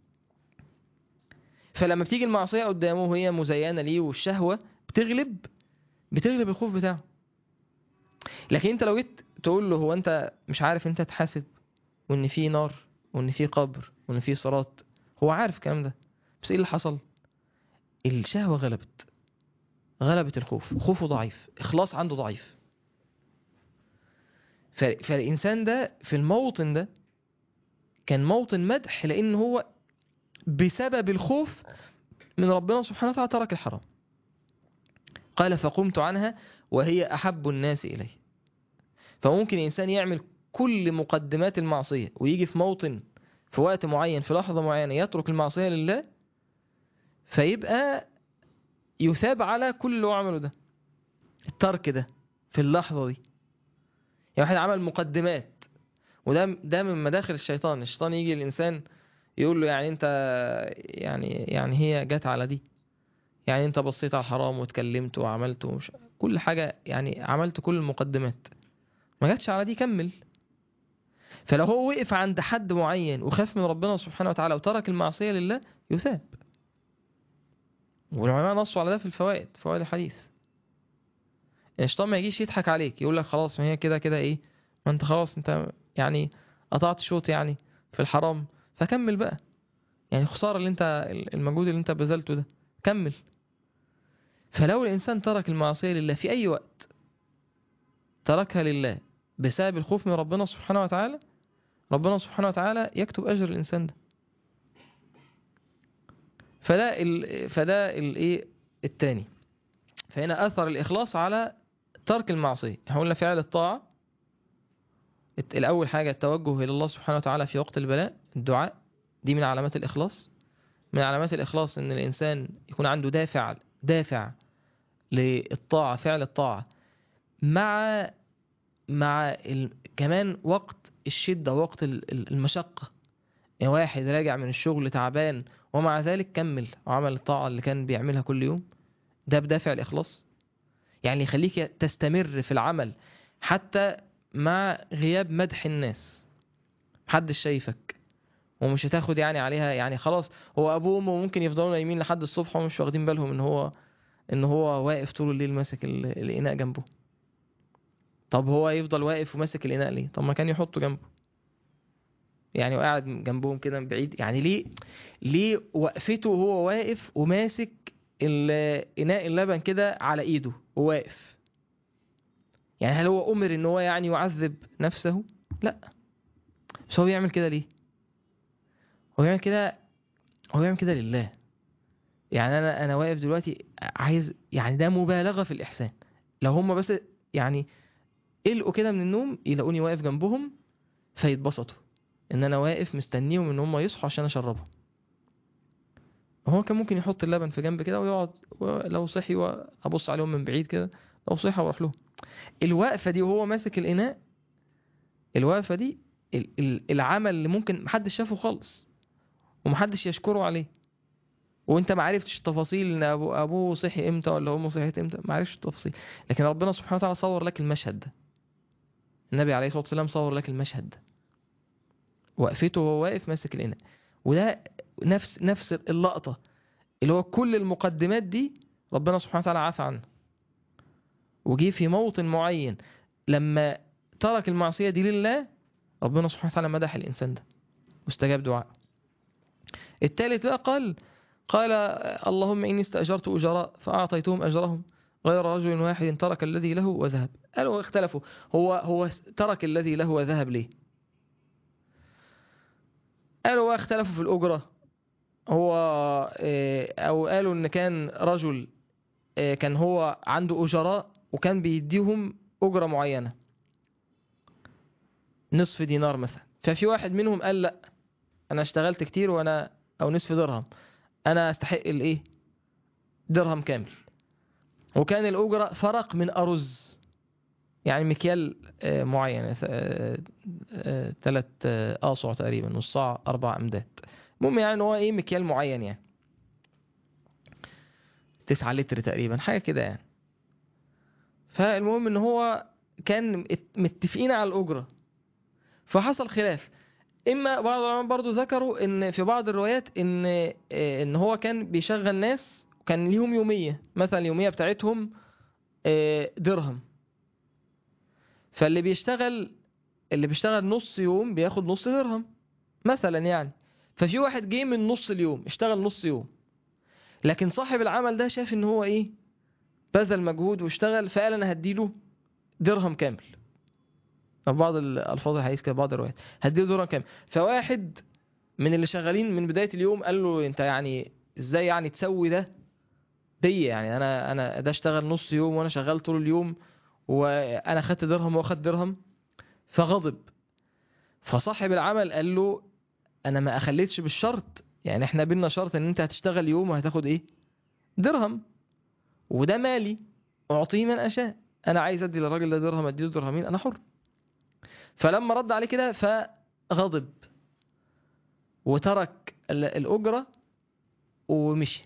فلما بتيجي المعصية قدامه وهي مزينة ليه والشهوة بتغلب بتغلب الخوف بتاعه. لكن انت لو جيت تقول له هو انت مش عارف انت تحاسب، وان في نار، وان في قبر، وان في صراط، هو عارف الكلام ده، بس ايه اللي حصل؟ الشهوة غلبت غلبت الخوف، خوفه ضعيف، اخلاص عنده ضعيف. فالإنسان ده في الموطن ده كان موطن مدح، لأن هو بسبب الخوف من ربنا سبحانه وتعالى ترك الحرام. قال فقمت عنها وهي أحب الناس إلي. فممكن الإنسان يعمل كل مقدمات المعصية ويجي في موطن في وقت معين في لحظة معينة يترك المعصية لله، فيبقى يثاب على كل اللي هو عمله ده، الترك ده في اللحظة دي. يعني واحد عمل مقدمات، وده ده من مداخل الشيطان. الشيطان يجي للإنسان يقول له يعني انت يعني يعني هي جت على دي، يعني انت بصيت على الحرام واتكلمت وعملت ومش كل حاجة، يعني عملت كل المقدمات، ما جاتش على دي، كمل. فلو هو وقف عند حد معين وخاف من ربنا سبحانه وتعالى وترك المعصية لله يثاب. والعلماء نصوا على ده في الفوائد، فوائد الحديث. الشيطان ما يجيش يضحك عليك يقول لك خلاص ما هي كده كده ايه، ما انت خلاص انت يعني قطعت شوط يعني في الحرام، فكمل بقى، يعني خسارة اللي انت المجهود اللي انت بذلته ده، كمل. فلو الإنسان ترك المعصية لله في أي وقت، تركها لله بسبب الخوف من ربنا سبحانه وتعالى، ربنا سبحانه وتعالى يكتب أجر الإنسان ده. فده ال... فده الايه التاني. فهنا أثر الإخلاص على ترك المعصية. احنا قلنا فعل الطاعة الأول حاجة التوجه إلى الله سبحانه وتعالى في وقت البلاء، الدعاء، دي من علامات الإخلاص. من علامات الإخلاص إن الإنسان يكون عنده دافع دافع للطاعة، فعل الطاعة، مع مع ال... كمان وقت الشدة، وقت المشقة. يعني واحد راجع من الشغل تعبان ومع ذلك كمل وعمل الطاعة اللي كان بيعملها كل يوم، ده بدافع الإخلاص. يعني يخليك تستمر في العمل حتى مع غياب مدح الناس، محدش شايفك ومش هتاخد يعني عليها، يعني خلاص هو أبوه وأمه ممكن يفضلوا نايمين لحد الصبح ومش واخدين بالهم إن هو إن هو واقف طول الليل ماسك الإناء جنبه. طب هو يفضل واقف وماسك الإناء ليه؟ طب ما كان يحطه جنبه، يعني وقاعد جنبهم كده من بعيد. يعني ليه ليه وقفته وهو واقف وماسك إناء اللبن كده على إيده وواقف؟ يعني هل هو أمر إن هو يعني يعذب نفسه؟ لا. بس هو بيعمل كده ليه؟ هو بيعمل كده هو بيعمل كده لله. يعني أنا أنا واقف دلوقتي عايز، يعني ده مبالغة في الإحسان. لو هم بس يعني قلقوا كده من النوم يلاقوني واقف جنبهم فيتبسطوا ان انا واقف مستنيهم ان هم يصحوا عشان اشربهم. هو كان ممكن يحط اللبن في جنب كده ويقعد، لو صحي وابص عليهم من بعيد كده، لو صحي واروح لهم. الوقفه دي وهو ماسك الاناء، الوقفه دي العمل اللي ممكن محدش شافه خالص ومحدش يشكره عليه، وانت ما عرفتش التفاصيل ان ابو ابوه صحي امتى ولا امه صحيت امتى، ما عرفتش التفاصيل. لكن ربنا سبحانه وتعالى صور لك المشهد ده، النبي عليه الصلاه والسلام صور لك المشهد ده، وقفته وهو واقف ماسك الاناء. وده نفس نفس اللقطه اللي هو كل المقدمات دي ربنا سبحانه وتعالى عافى عنها. وجي في موطن معين لما ترك المعصية دي لله، ربنا سبحانه وتعالى مدح الإنسان ده واستجاب دعاء. الثالث بقى قال قال اللهم إني استأجرت أجراء فأعطيتهم أجرهم غير رجل واحد ترك الذي له وذهب. قالوا اختلفوا، هو هو ترك الذي له وذهب ليه؟ قالوا اختلفوا في الأجرة، هو أو قالوا إن كان رجل كان هو عنده أجراء وكان بيديهم أجرة معينة نصف دينار مثلا، ففي واحد منهم قال لا أنا اشتغلت كتير وأنا أو نصف درهم، أنا أستحق الإيه؟ درهم كامل. وكان الأجرة فرق من أرز، يعني مكيال معين، ثلاث آصع تقريبا، نص صاع أربع أمداد، المهم يعني هو إيه مكيال معين، يعني تسعة لتر تقريبا حاجة كده يعني. فالمهم إن هو كان متفقين على الأجرة، فحصل خلاف. إما بعض العلماء برضو ذكروا إن في بعض الروايات إن إن هو كان بيشغل ناس كان ليهم يومية، مثلا اليومية بتاعتهم درهم، فاللي بيشتغل اللي بيشتغل نص يوم بياخد نص درهم مثلا يعني. ففي واحد جه من نص اليوم اشتغل نص يوم، لكن صاحب العمل ده شاف ان هو ايه بذل مجهود واشتغل، فقال انا هديله درهم كامل. في بعض الالفاظ الحديث كده بعض الروايات هديله درهم كامل. فواحد من اللي شغالين من بداية اليوم قال له انت يعني ازاي يعني تسوي ده دي، يعني انا انا ده اشتغل نص يوم وانا شغال طول اليوم وانا خدت درهم واخد درهم. فغضب، فصاحب العمل قال له انا ما اخليتش بالشرط، يعني احنا بينا شرط ان انت هتشتغل يوم وهتاخد ايه درهم، وده مالي اعطيه من اشاء، انا عايز ادي للراجل ده درهم اديله درهمين انا حر. فلما رد عليه كده فغضب وترك الاجره ومشي،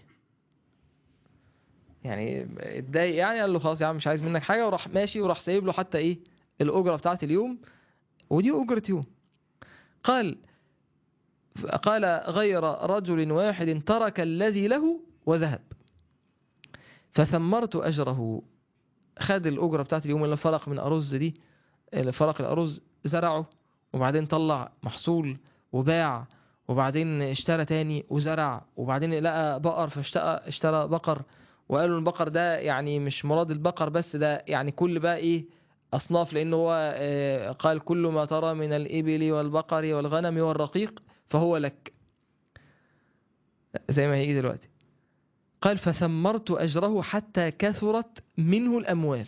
يعني اتضايق، يعني قال له خلاص يا عم مش عايز منك حاجه، وراح ماشي وراح سايب له حتى ايه الاجره بتاعت اليوم، ودي اجره يوم. قال قال غير رجل واحد ترك الذي له وذهب فثمرت أجره. خد الأجرة بتاعت اليوم اللي فرق من أرز دي، اللي فرق الأرز زرعه وبعدين طلع محصول وباع، وبعدين اشترى تاني وزرع، وبعدين لقى بقر فاشترى بقر، وقالوا البقر ده يعني مش مراد البقر بس، ده يعني كل بقى ايه أصناف، لأنه هو قال كل ما ترى من الإبل والبقر والغنم والرقيق فهو لك، زي ما هيجي دلوقتي. قال فثمرت أجره حتى كثرت منه الأموال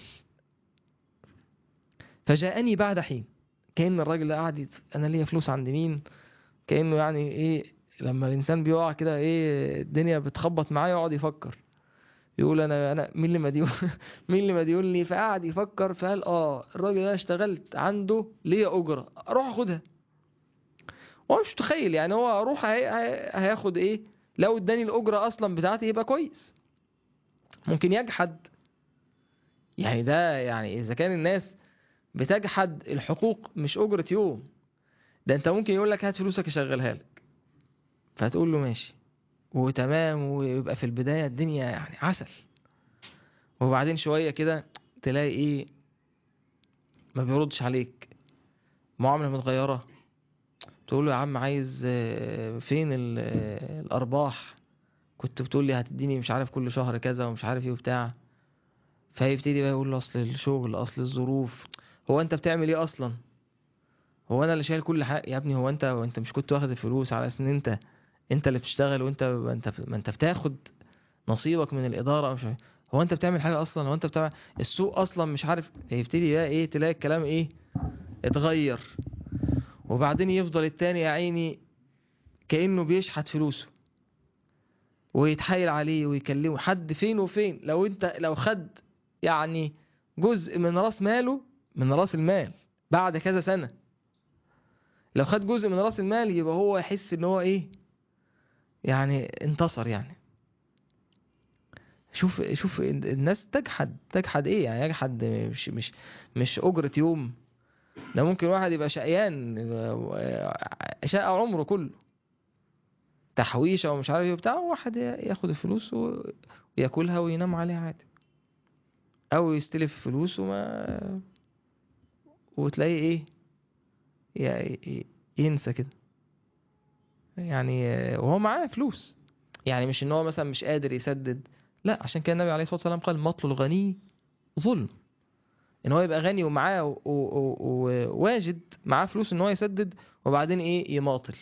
فجاءني بعد حين. كأن الراجل ده قاعد أنا ليا فلوس عند مين، كأنه يعني إيه لما الإنسان بيقع كده إيه الدنيا بتخبط معاه يقعد يفكر، يقول أنا أنا مين اللي مديون مين اللي مديوني، فقعد يفكر فقال آه الراجل ده اشتغلت عنده ليا أجرة أروح أخدها. هو مش متخيل يعني هو أروح هياخد إيه، لو اداني الأجرة أصلا بتاعتي يبقى كويس. ممكن يجحد، يعني ده يعني إذا كان الناس بتجحد الحقوق مش أجرة يوم، ده أنت ممكن يقول لك هات فلوسك يشغلها لك، فهتقول له ماشي وتمام، ويبقى في البداية الدنيا يعني عسل، وبعدين شوية كده تلاقي إيه ما بيردش عليك، معاملة متغيرة، تقول له يا عم عايز فين الأرباح، كنت بتقول لي هتديني مش عارف كل شهر كذا ومش عارف ايه وبتاع، فيبتدي بقى يقول له اصل الشغل اصل الظروف، هو انت بتعمل ايه اصلا، هو انا اللي شايل كل حاجه يا ابني، هو انت وانت مش كنت واخد الفلوس على اساس ان انت انت اللي بتشتغل وانت ما انت ما انت بتاخد نصيبك من الاداره، مش عارف. هو انت بتعمل حاجه اصلا، هو انت بتعمل السوق اصلا مش عارف، يبتدي بقى ايه تلاقي الكلام ايه اتغير. وبعدين يفضل التاني يا عيني كانه بيشحت فلوسه ويتحايل عليه ويكلمه حد فين وفين، لو انت لو خد يعني جزء من راس ماله من راس المال بعد كذا سنة، لو خد جزء من راس المال يبقى هو يحس ان هو ايه يعني انتصر يعني. شوف شوف الناس تجحد تجحد ايه يعني، يجحد مش مش مش اجرة يوم، ده ممكن واحد يبقى شقيان شقى عمره كله تحويشة ومش عارف ايه وبتاع، واحد ياخد الفلوس وياكلها وينام عليها عادي. او يستلف فلوس وما وتلاقيه ايه يعني ينسى كده يعني، وهو معاه فلوس. يعني مش ان هو مثلا مش قادر يسدد، لا، عشان كده النبي عليه الصلاة والسلام قال مطل الغني ظلم. ان هو يبقى غني ومعاه وواجد معاه فلوس ان هو يسدد، وبعدين ايه يماطل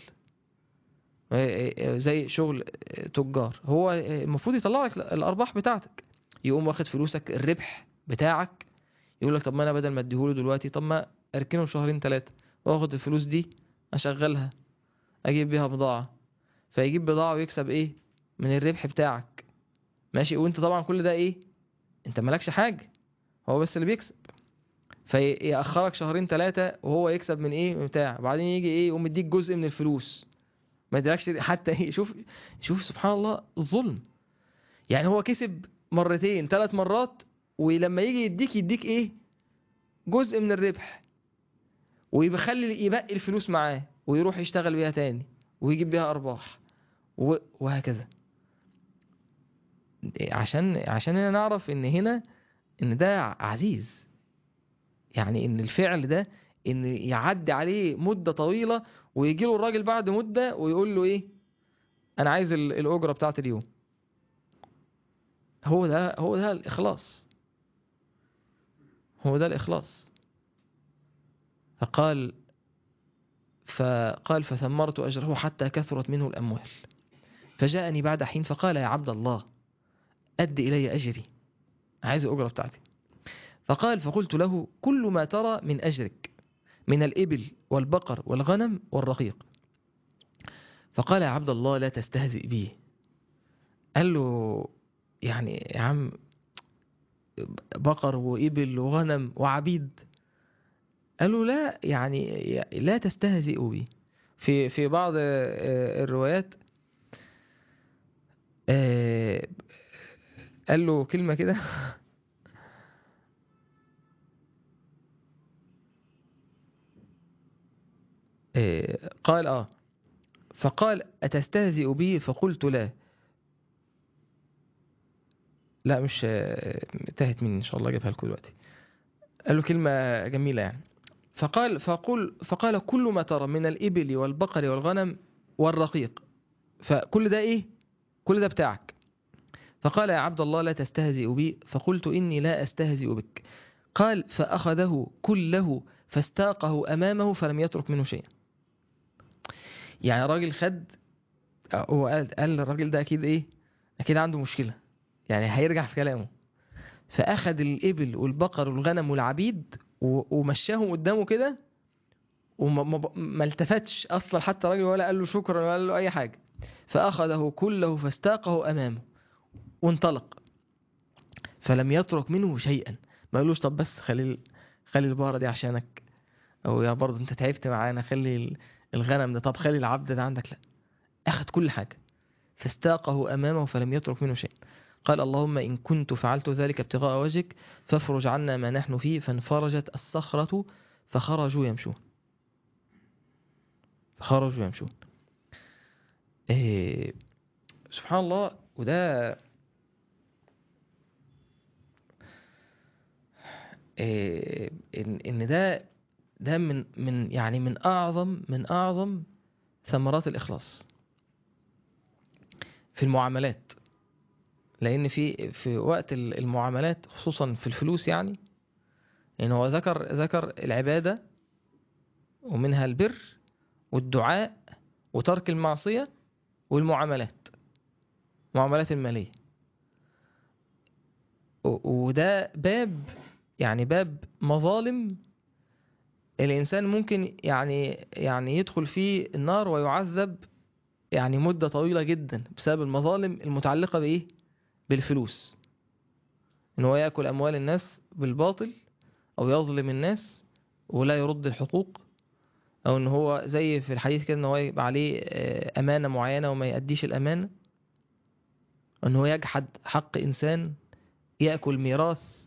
زي شغل تجار. هو المفروض يطلع لك الارباح بتاعتك، يقوم واخد فلوسك الربح بتاعك، يقول لك طب ما انا بدل ما اديهوله دلوقتي، طب ما اركنه شهرين ثلاثة واخد الفلوس دي اشغلها اجيب بيها بضاعة، فيجيب بضاعة ويكسب ايه من الربح بتاعك. ماشي، وانت طبعا كل ده ايه، انت مالكش حاجة، هو بس اللي بيكسب. فيأخرك شهرين ثلاثة وهو يكسب من ايه من بتاع، بعدين يجي ايه يقوم يديك جزء من الفلوس، ما يديلكش حتى ايه. شوف شوف سبحان الله الظلم. يعني هو كسب مرتين ثلاث مرات، ولما يجي يديك يديك ايه جزء من الربح، ويبخلي يبقي الفلوس معاه ويروح يشتغل بيها تاني ويجيب بيها ارباح وهكذا. عشان عشان هنا نعرف ان هنا ان ده عزيز، يعني ان الفعل ده ان يعدي عليه مدة طويلة ويجي له الراجل بعد مدة ويقول له ايه انا عايز الاجرة بتاعت اليوم. هو ده هو ده الاخلاص، هو ده الاخلاص. فقال فقال فثمرت اجره حتى كثرت منه الاموال، فجاءني بعد حين فقال يا عبد الله أد إلي أجري، عايز الأجرة بتاعتي. فقال فقلت له كل ما ترى من أجرك من الإبل والبقر والغنم والرقيق. فقال يا عبد الله لا تستهزئ بي. قال له يعني يا عم بقر وإبل وغنم وعبيد؟ قال له لا يعني لا تستهزئ بي. في في بعض الروايات قال له كلمة كده قال اه فقال أتستهزئ بي؟ فقلت لا. لا مش انتهت مني، ان شاء الله اجيبها لكم دلوقتي. قال له كلمة جميلة يعني. فقال فقل فقال كل ما ترى من الإبل والبقر والغنم والرقيق، فكل ده ايه، كل ده بتاعك. فقال يا عبد الله لا تستهزئ بي. فقلت إني لا أستهزئ بك. قال فأخذه كله فاستاقه أمامه فلم يترك منه شيئا. يعني راجل خد، هو قال قال الراجل ده أكيد إيه، أكيد عنده مشكلة، يعني هيرجع في كلامه. فأخذ الإبل والبقر والغنم والعبيد ومشاهم قدامه كده، وما التفتش أصلا حتى راجل، ولا قال له شكرا ولا قال له أي حاجة. فأخذه كله فاستاقه أمامه وانطلق، فلم يترك منه شيئا. ما قالوش طب بس خلي خلي البقرة دي عشانك، أو يا برضه أنت تعبت معانا خلي الغنم ده، طب خلي العبد ده عندك. لا، أخذ كل حاجة فاستاقه أمامه فلم يترك منه شيئا. قال اللهم إن كنت فعلت ذلك ابتغاء وجهك فافرج عنا ما نحن فيه. فانفرجت الصخرة فخرجوا يمشون، فخرجوا يمشون. إيه سبحان الله. وده إيه إن, إن ده ده من من يعني من أعظم من أعظم ثمرات الإخلاص في المعاملات. لأن في في وقت المعاملات خصوصا في الفلوس، يعني إن هو ذكر ذكر العبادة ومنها البر والدعاء وترك المعصية والمعاملات، معاملات المالية. وده باب، يعني باب مظالم الإنسان ممكن يعني يعني يدخل فيه النار ويعذب يعني مدة طويلة جدا بسبب المظالم المتعلقة بإيه، بالفلوس. إن هو يأكل أموال الناس بالباطل، أو يظلم الناس ولا يرد الحقوق، أو إن هو زي في الحديث كده إن هو يبقى عليه أمانة معينة وما يأديش الأمانة، إن هو يجحد حق إنسان، يأكل ميراث،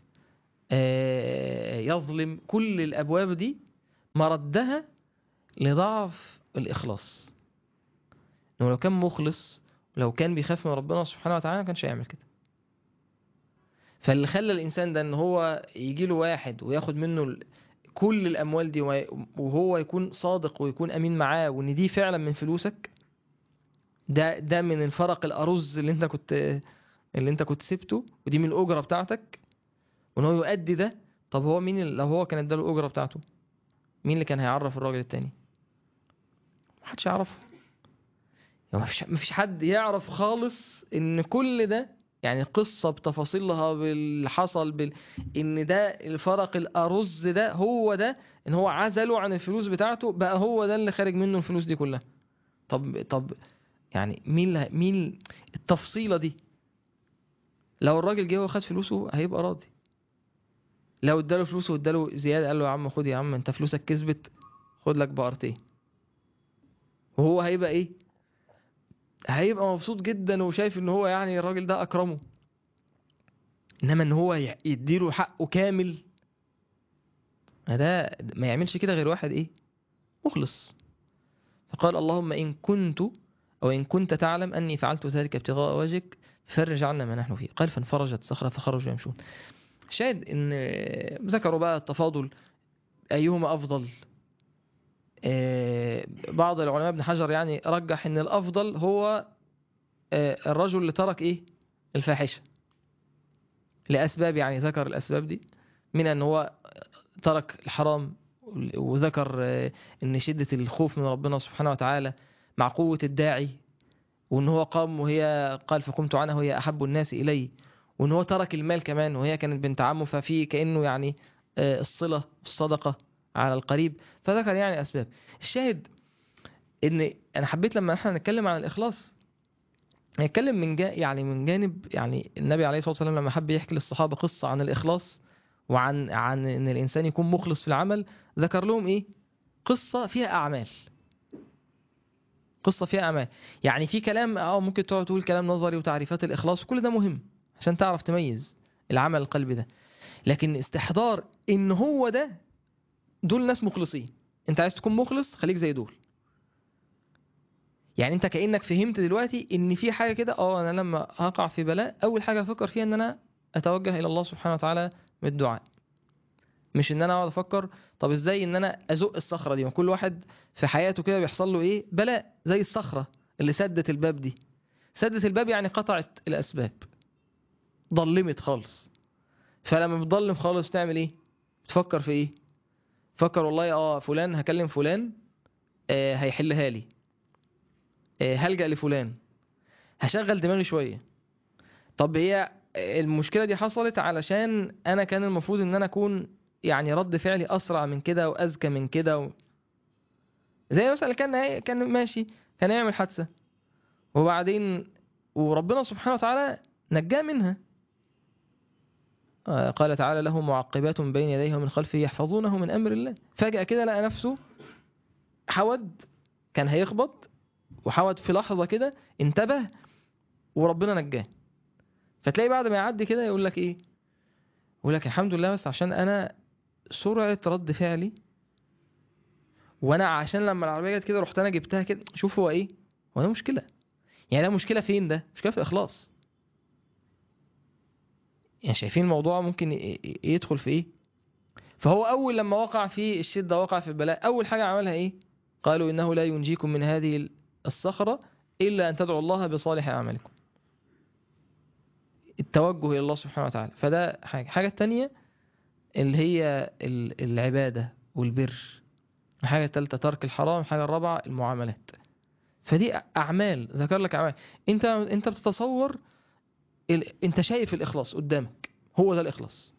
يظلم. كل الأبواب دي مردها لضعف الإخلاص. إنه لو كان مخلص، لو كان بيخاف من ربنا سبحانه وتعالى ما كانش يعمل كده. فاللي خلى الانسان ده ان هو يجي له واحد وياخد منه كل الاموال دي وهو يكون صادق ويكون امين معاه وان دي فعلا من فلوسك، ده ده من الفرق الارز اللي انت كنت اللي انت كنت سبته، ودي من الاجره بتاعتك، وان هو يؤدي ده. طب هو مين اللي لو هو كان اداله الاجره بتاعته، مين اللي كان هيعرف الراجل التاني؟ محدش يعرفه. يعني مفيش مفيش حد يعرف خالص ان كل ده، يعني القصة بتفاصيلها باللي حصل بال... ان ده الفرق الارز ده هو ده، ان هو عزله عن الفلوس بتاعته بقى هو ده اللي خارج منه الفلوس دي كلها. طب طب يعني مين اللي... مين التفصيلة دي؟ لو الراجل جه وخد فلوسه هيبقى راضي. لو اداله فلوسه واداله زيادة قال له يا عم خد يا عم انت فلوسك كسبت، خد لك بقرتين، وهو هيبقى ايه؟ هيبقى مبسوط جدا وشايف ان هو يعني الراجل ده اكرمه. انما ان هو يديله حقه كامل، ده ما يعملش كده غير واحد ايه؟ مخلص. فقال اللهم ان كنت او ان كنت تعلم اني فعلت ذلك ابتغاء وجهك فرج عنا ما نحن فيه. قال فانفرجت صخرة فخرجوا يمشون. شاهد ان ذكروا بقى التفاضل ايهما افضل. بعض العلماء ابن حجر يعني رجح ان الافضل هو الرجل اللي ترك ايه؟ الفاحشة لاسباب، يعني ذكر الاسباب دي، من ان هو ترك الحرام، وذكر ان شدة الخوف من ربنا سبحانه وتعالى مع قوة الداعي، وان هو قام وهي قال فقمت عنها وهي احب الناس الي، وان هو ترك المال كمان وهي كانت بنت عمه، ففي كأنه يعني الصلة الصدقة على القريب. فذكر يعني اسباب. الشاهد ان انا حبيت لما احنا نتكلم عن الاخلاص نتكلم من جا يعني من جانب، يعني النبي عليه الصلاة والسلام لما حب يحكي للصحابة قصة عن الإخلاص وعن عن ان الانسان يكون مخلص في العمل، ذكر لهم ايه؟ قصة فيها اعمال. قصة فيها اعمال، يعني في كلام اه ممكن تقعد تقول كلام نظري وتعريفات الاخلاص وكل ده مهم عشان تعرف تميز العمل القلبي ده، لكن استحضار ان هو ده دول ناس مخلصين. انت عايز تكون مخلص خليك زي دول. يعني انت كأنك فهمت دلوقتي ان في حاجة كده، اه انا لما هقع في بلاء اول حاجة افكر فيها ان انا اتوجه الى الله سبحانه وتعالى بالدعاء، مش ان انا اقعد افكر طب ازاي ان انا ازق الصخره دي. وكل واحد في حياته كده بيحصل له ايه؟ بلاء، زي الصخره اللي سدت الباب دي. سدت الباب يعني قطعت الاسباب، ضلمت خالص. فلما بتضلم خالص تعمل ايه؟ بتفكر في ايه؟ فكر والله اه فلان هكلم فلان آه هيحلها لي، آه هلجأ لفلان، هشغل دماغي شويه. طب هي المشكله دي حصلت علشان انا كان المفروض ان انا اكون يعني رد فعلي اسرع من كده واذكى من كده و... زي مثلا كان كان ماشي كان يعمل حادثة وبعدين وربنا سبحانه وتعالى نجاه منها. قال تعالى له معقبات بين يديه ومن خلفه يحفظونه من أمر الله. فجأة كده لقى نفسه حود، كان هيخبط وحود في لحظة كده انتبه وربنا نجاه. فتلاقي بعد ما يعدي كده يقول لك ايه؟ يقول لك الحمد لله بس عشان انا سرعة رد فعلي، وانا عشان لما العربية جت كده رحت انا جبتها كده. شوف هو ايه؟ هو ده مشكلة. يعني ده مشكلة فين؟ ده مشكلة في الإخلاص. يعني شايفين الموضوع ممكن يدخل في ايه؟ فهو اول لما وقع في الشدة وقع في البلاء، اول حاجة عملها ايه؟ قالوا انه لا ينجيكم من هذه الصخرة الا ان تدعوا الله بصالح اعمالكم. التوجه الى الله سبحانه وتعالى. فده حاجة. حاجة التانية اللي هي العبادة والبر. الحاجة التالتة ترك الحرام. الحاجة الرابعة المعاملات. فدي اعمال، ذكر لك اعمال. انت انت بتتصور ال... انت شايف الاخلاص قدامك، هو ده الاخلاص.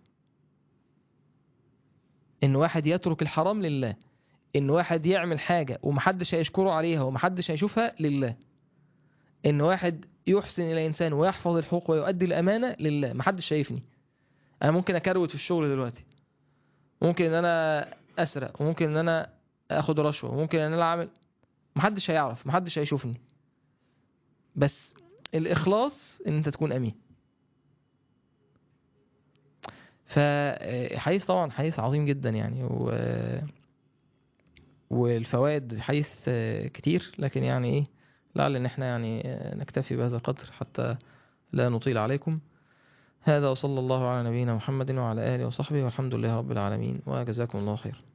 ان واحد يترك الحرام لله، ان واحد يعمل حاجة ومحدش هيشكره عليها ومحدش هيشوفها لله، ان واحد يحسن الى انسان ويحفظ الحقوق ويؤدي الامانة لله. محدش شايفني، انا ممكن اكروت في الشغل دلوقتي، ممكن ان انا اسرق، وممكن ان انا اخد رشوة، وممكن ان انا اعمل، محدش هيعرف، محدش هيشوفني. بس الاخلاص ان انت تكون امين. فحديث طبعا حديث عظيم جدا يعني، و... والفوائد حديث كتير، لكن يعني ايه لعل ان احنا يعني نكتفي بهذا القدر حتى لا نطيل عليكم. هذا وصلى الله على نبينا محمد وعلى آله وصحبه والحمد لله رب العالمين، وجزاكم الله خير.